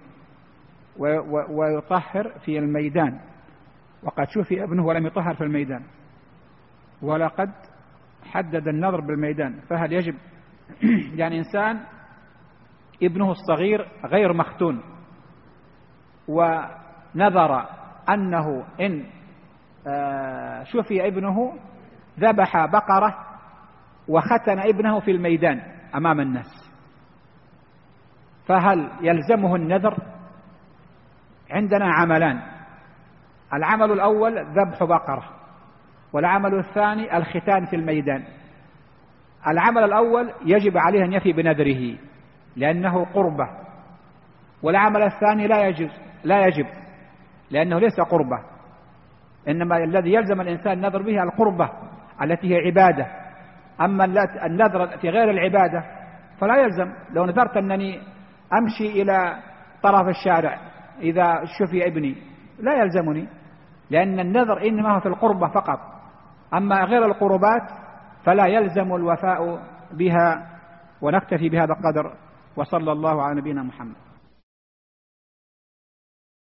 ويطهر في الميدان، وقد شفي ابنه ولم يطهر في الميدان، ولقد حدد النظر بالميدان، فهل يجب يعني إنسان ابنه الصغير غير مختون ونظر أنه إن شفي ابنه ذبح بقرة وختن ابنه في الميدان أمام الناس، فهل يلزمه النذر؟ عندنا عملان، العمل الأول ذبح بقرة، والعمل الثاني الختان في الميدان. العمل الأول يجب عليه أن يفي بنذره لأنه قربة، والعمل الثاني لا يجب لأنه ليس قربة، إنما الذي يلزم الإنسان النذر به القربة التي هي عبادة. أما النذر في غير العبادة فلا يلزم. لو نذرت أنني أمشي إلى طرف الشارع إذا شفي ابني لا يلزمني، لأن النذر إنما هو في القربة فقط، أما غير القربات فلا يلزم الوفاء بها. ونكتفي بهذا القدر، وصلى الله على نبينا محمد.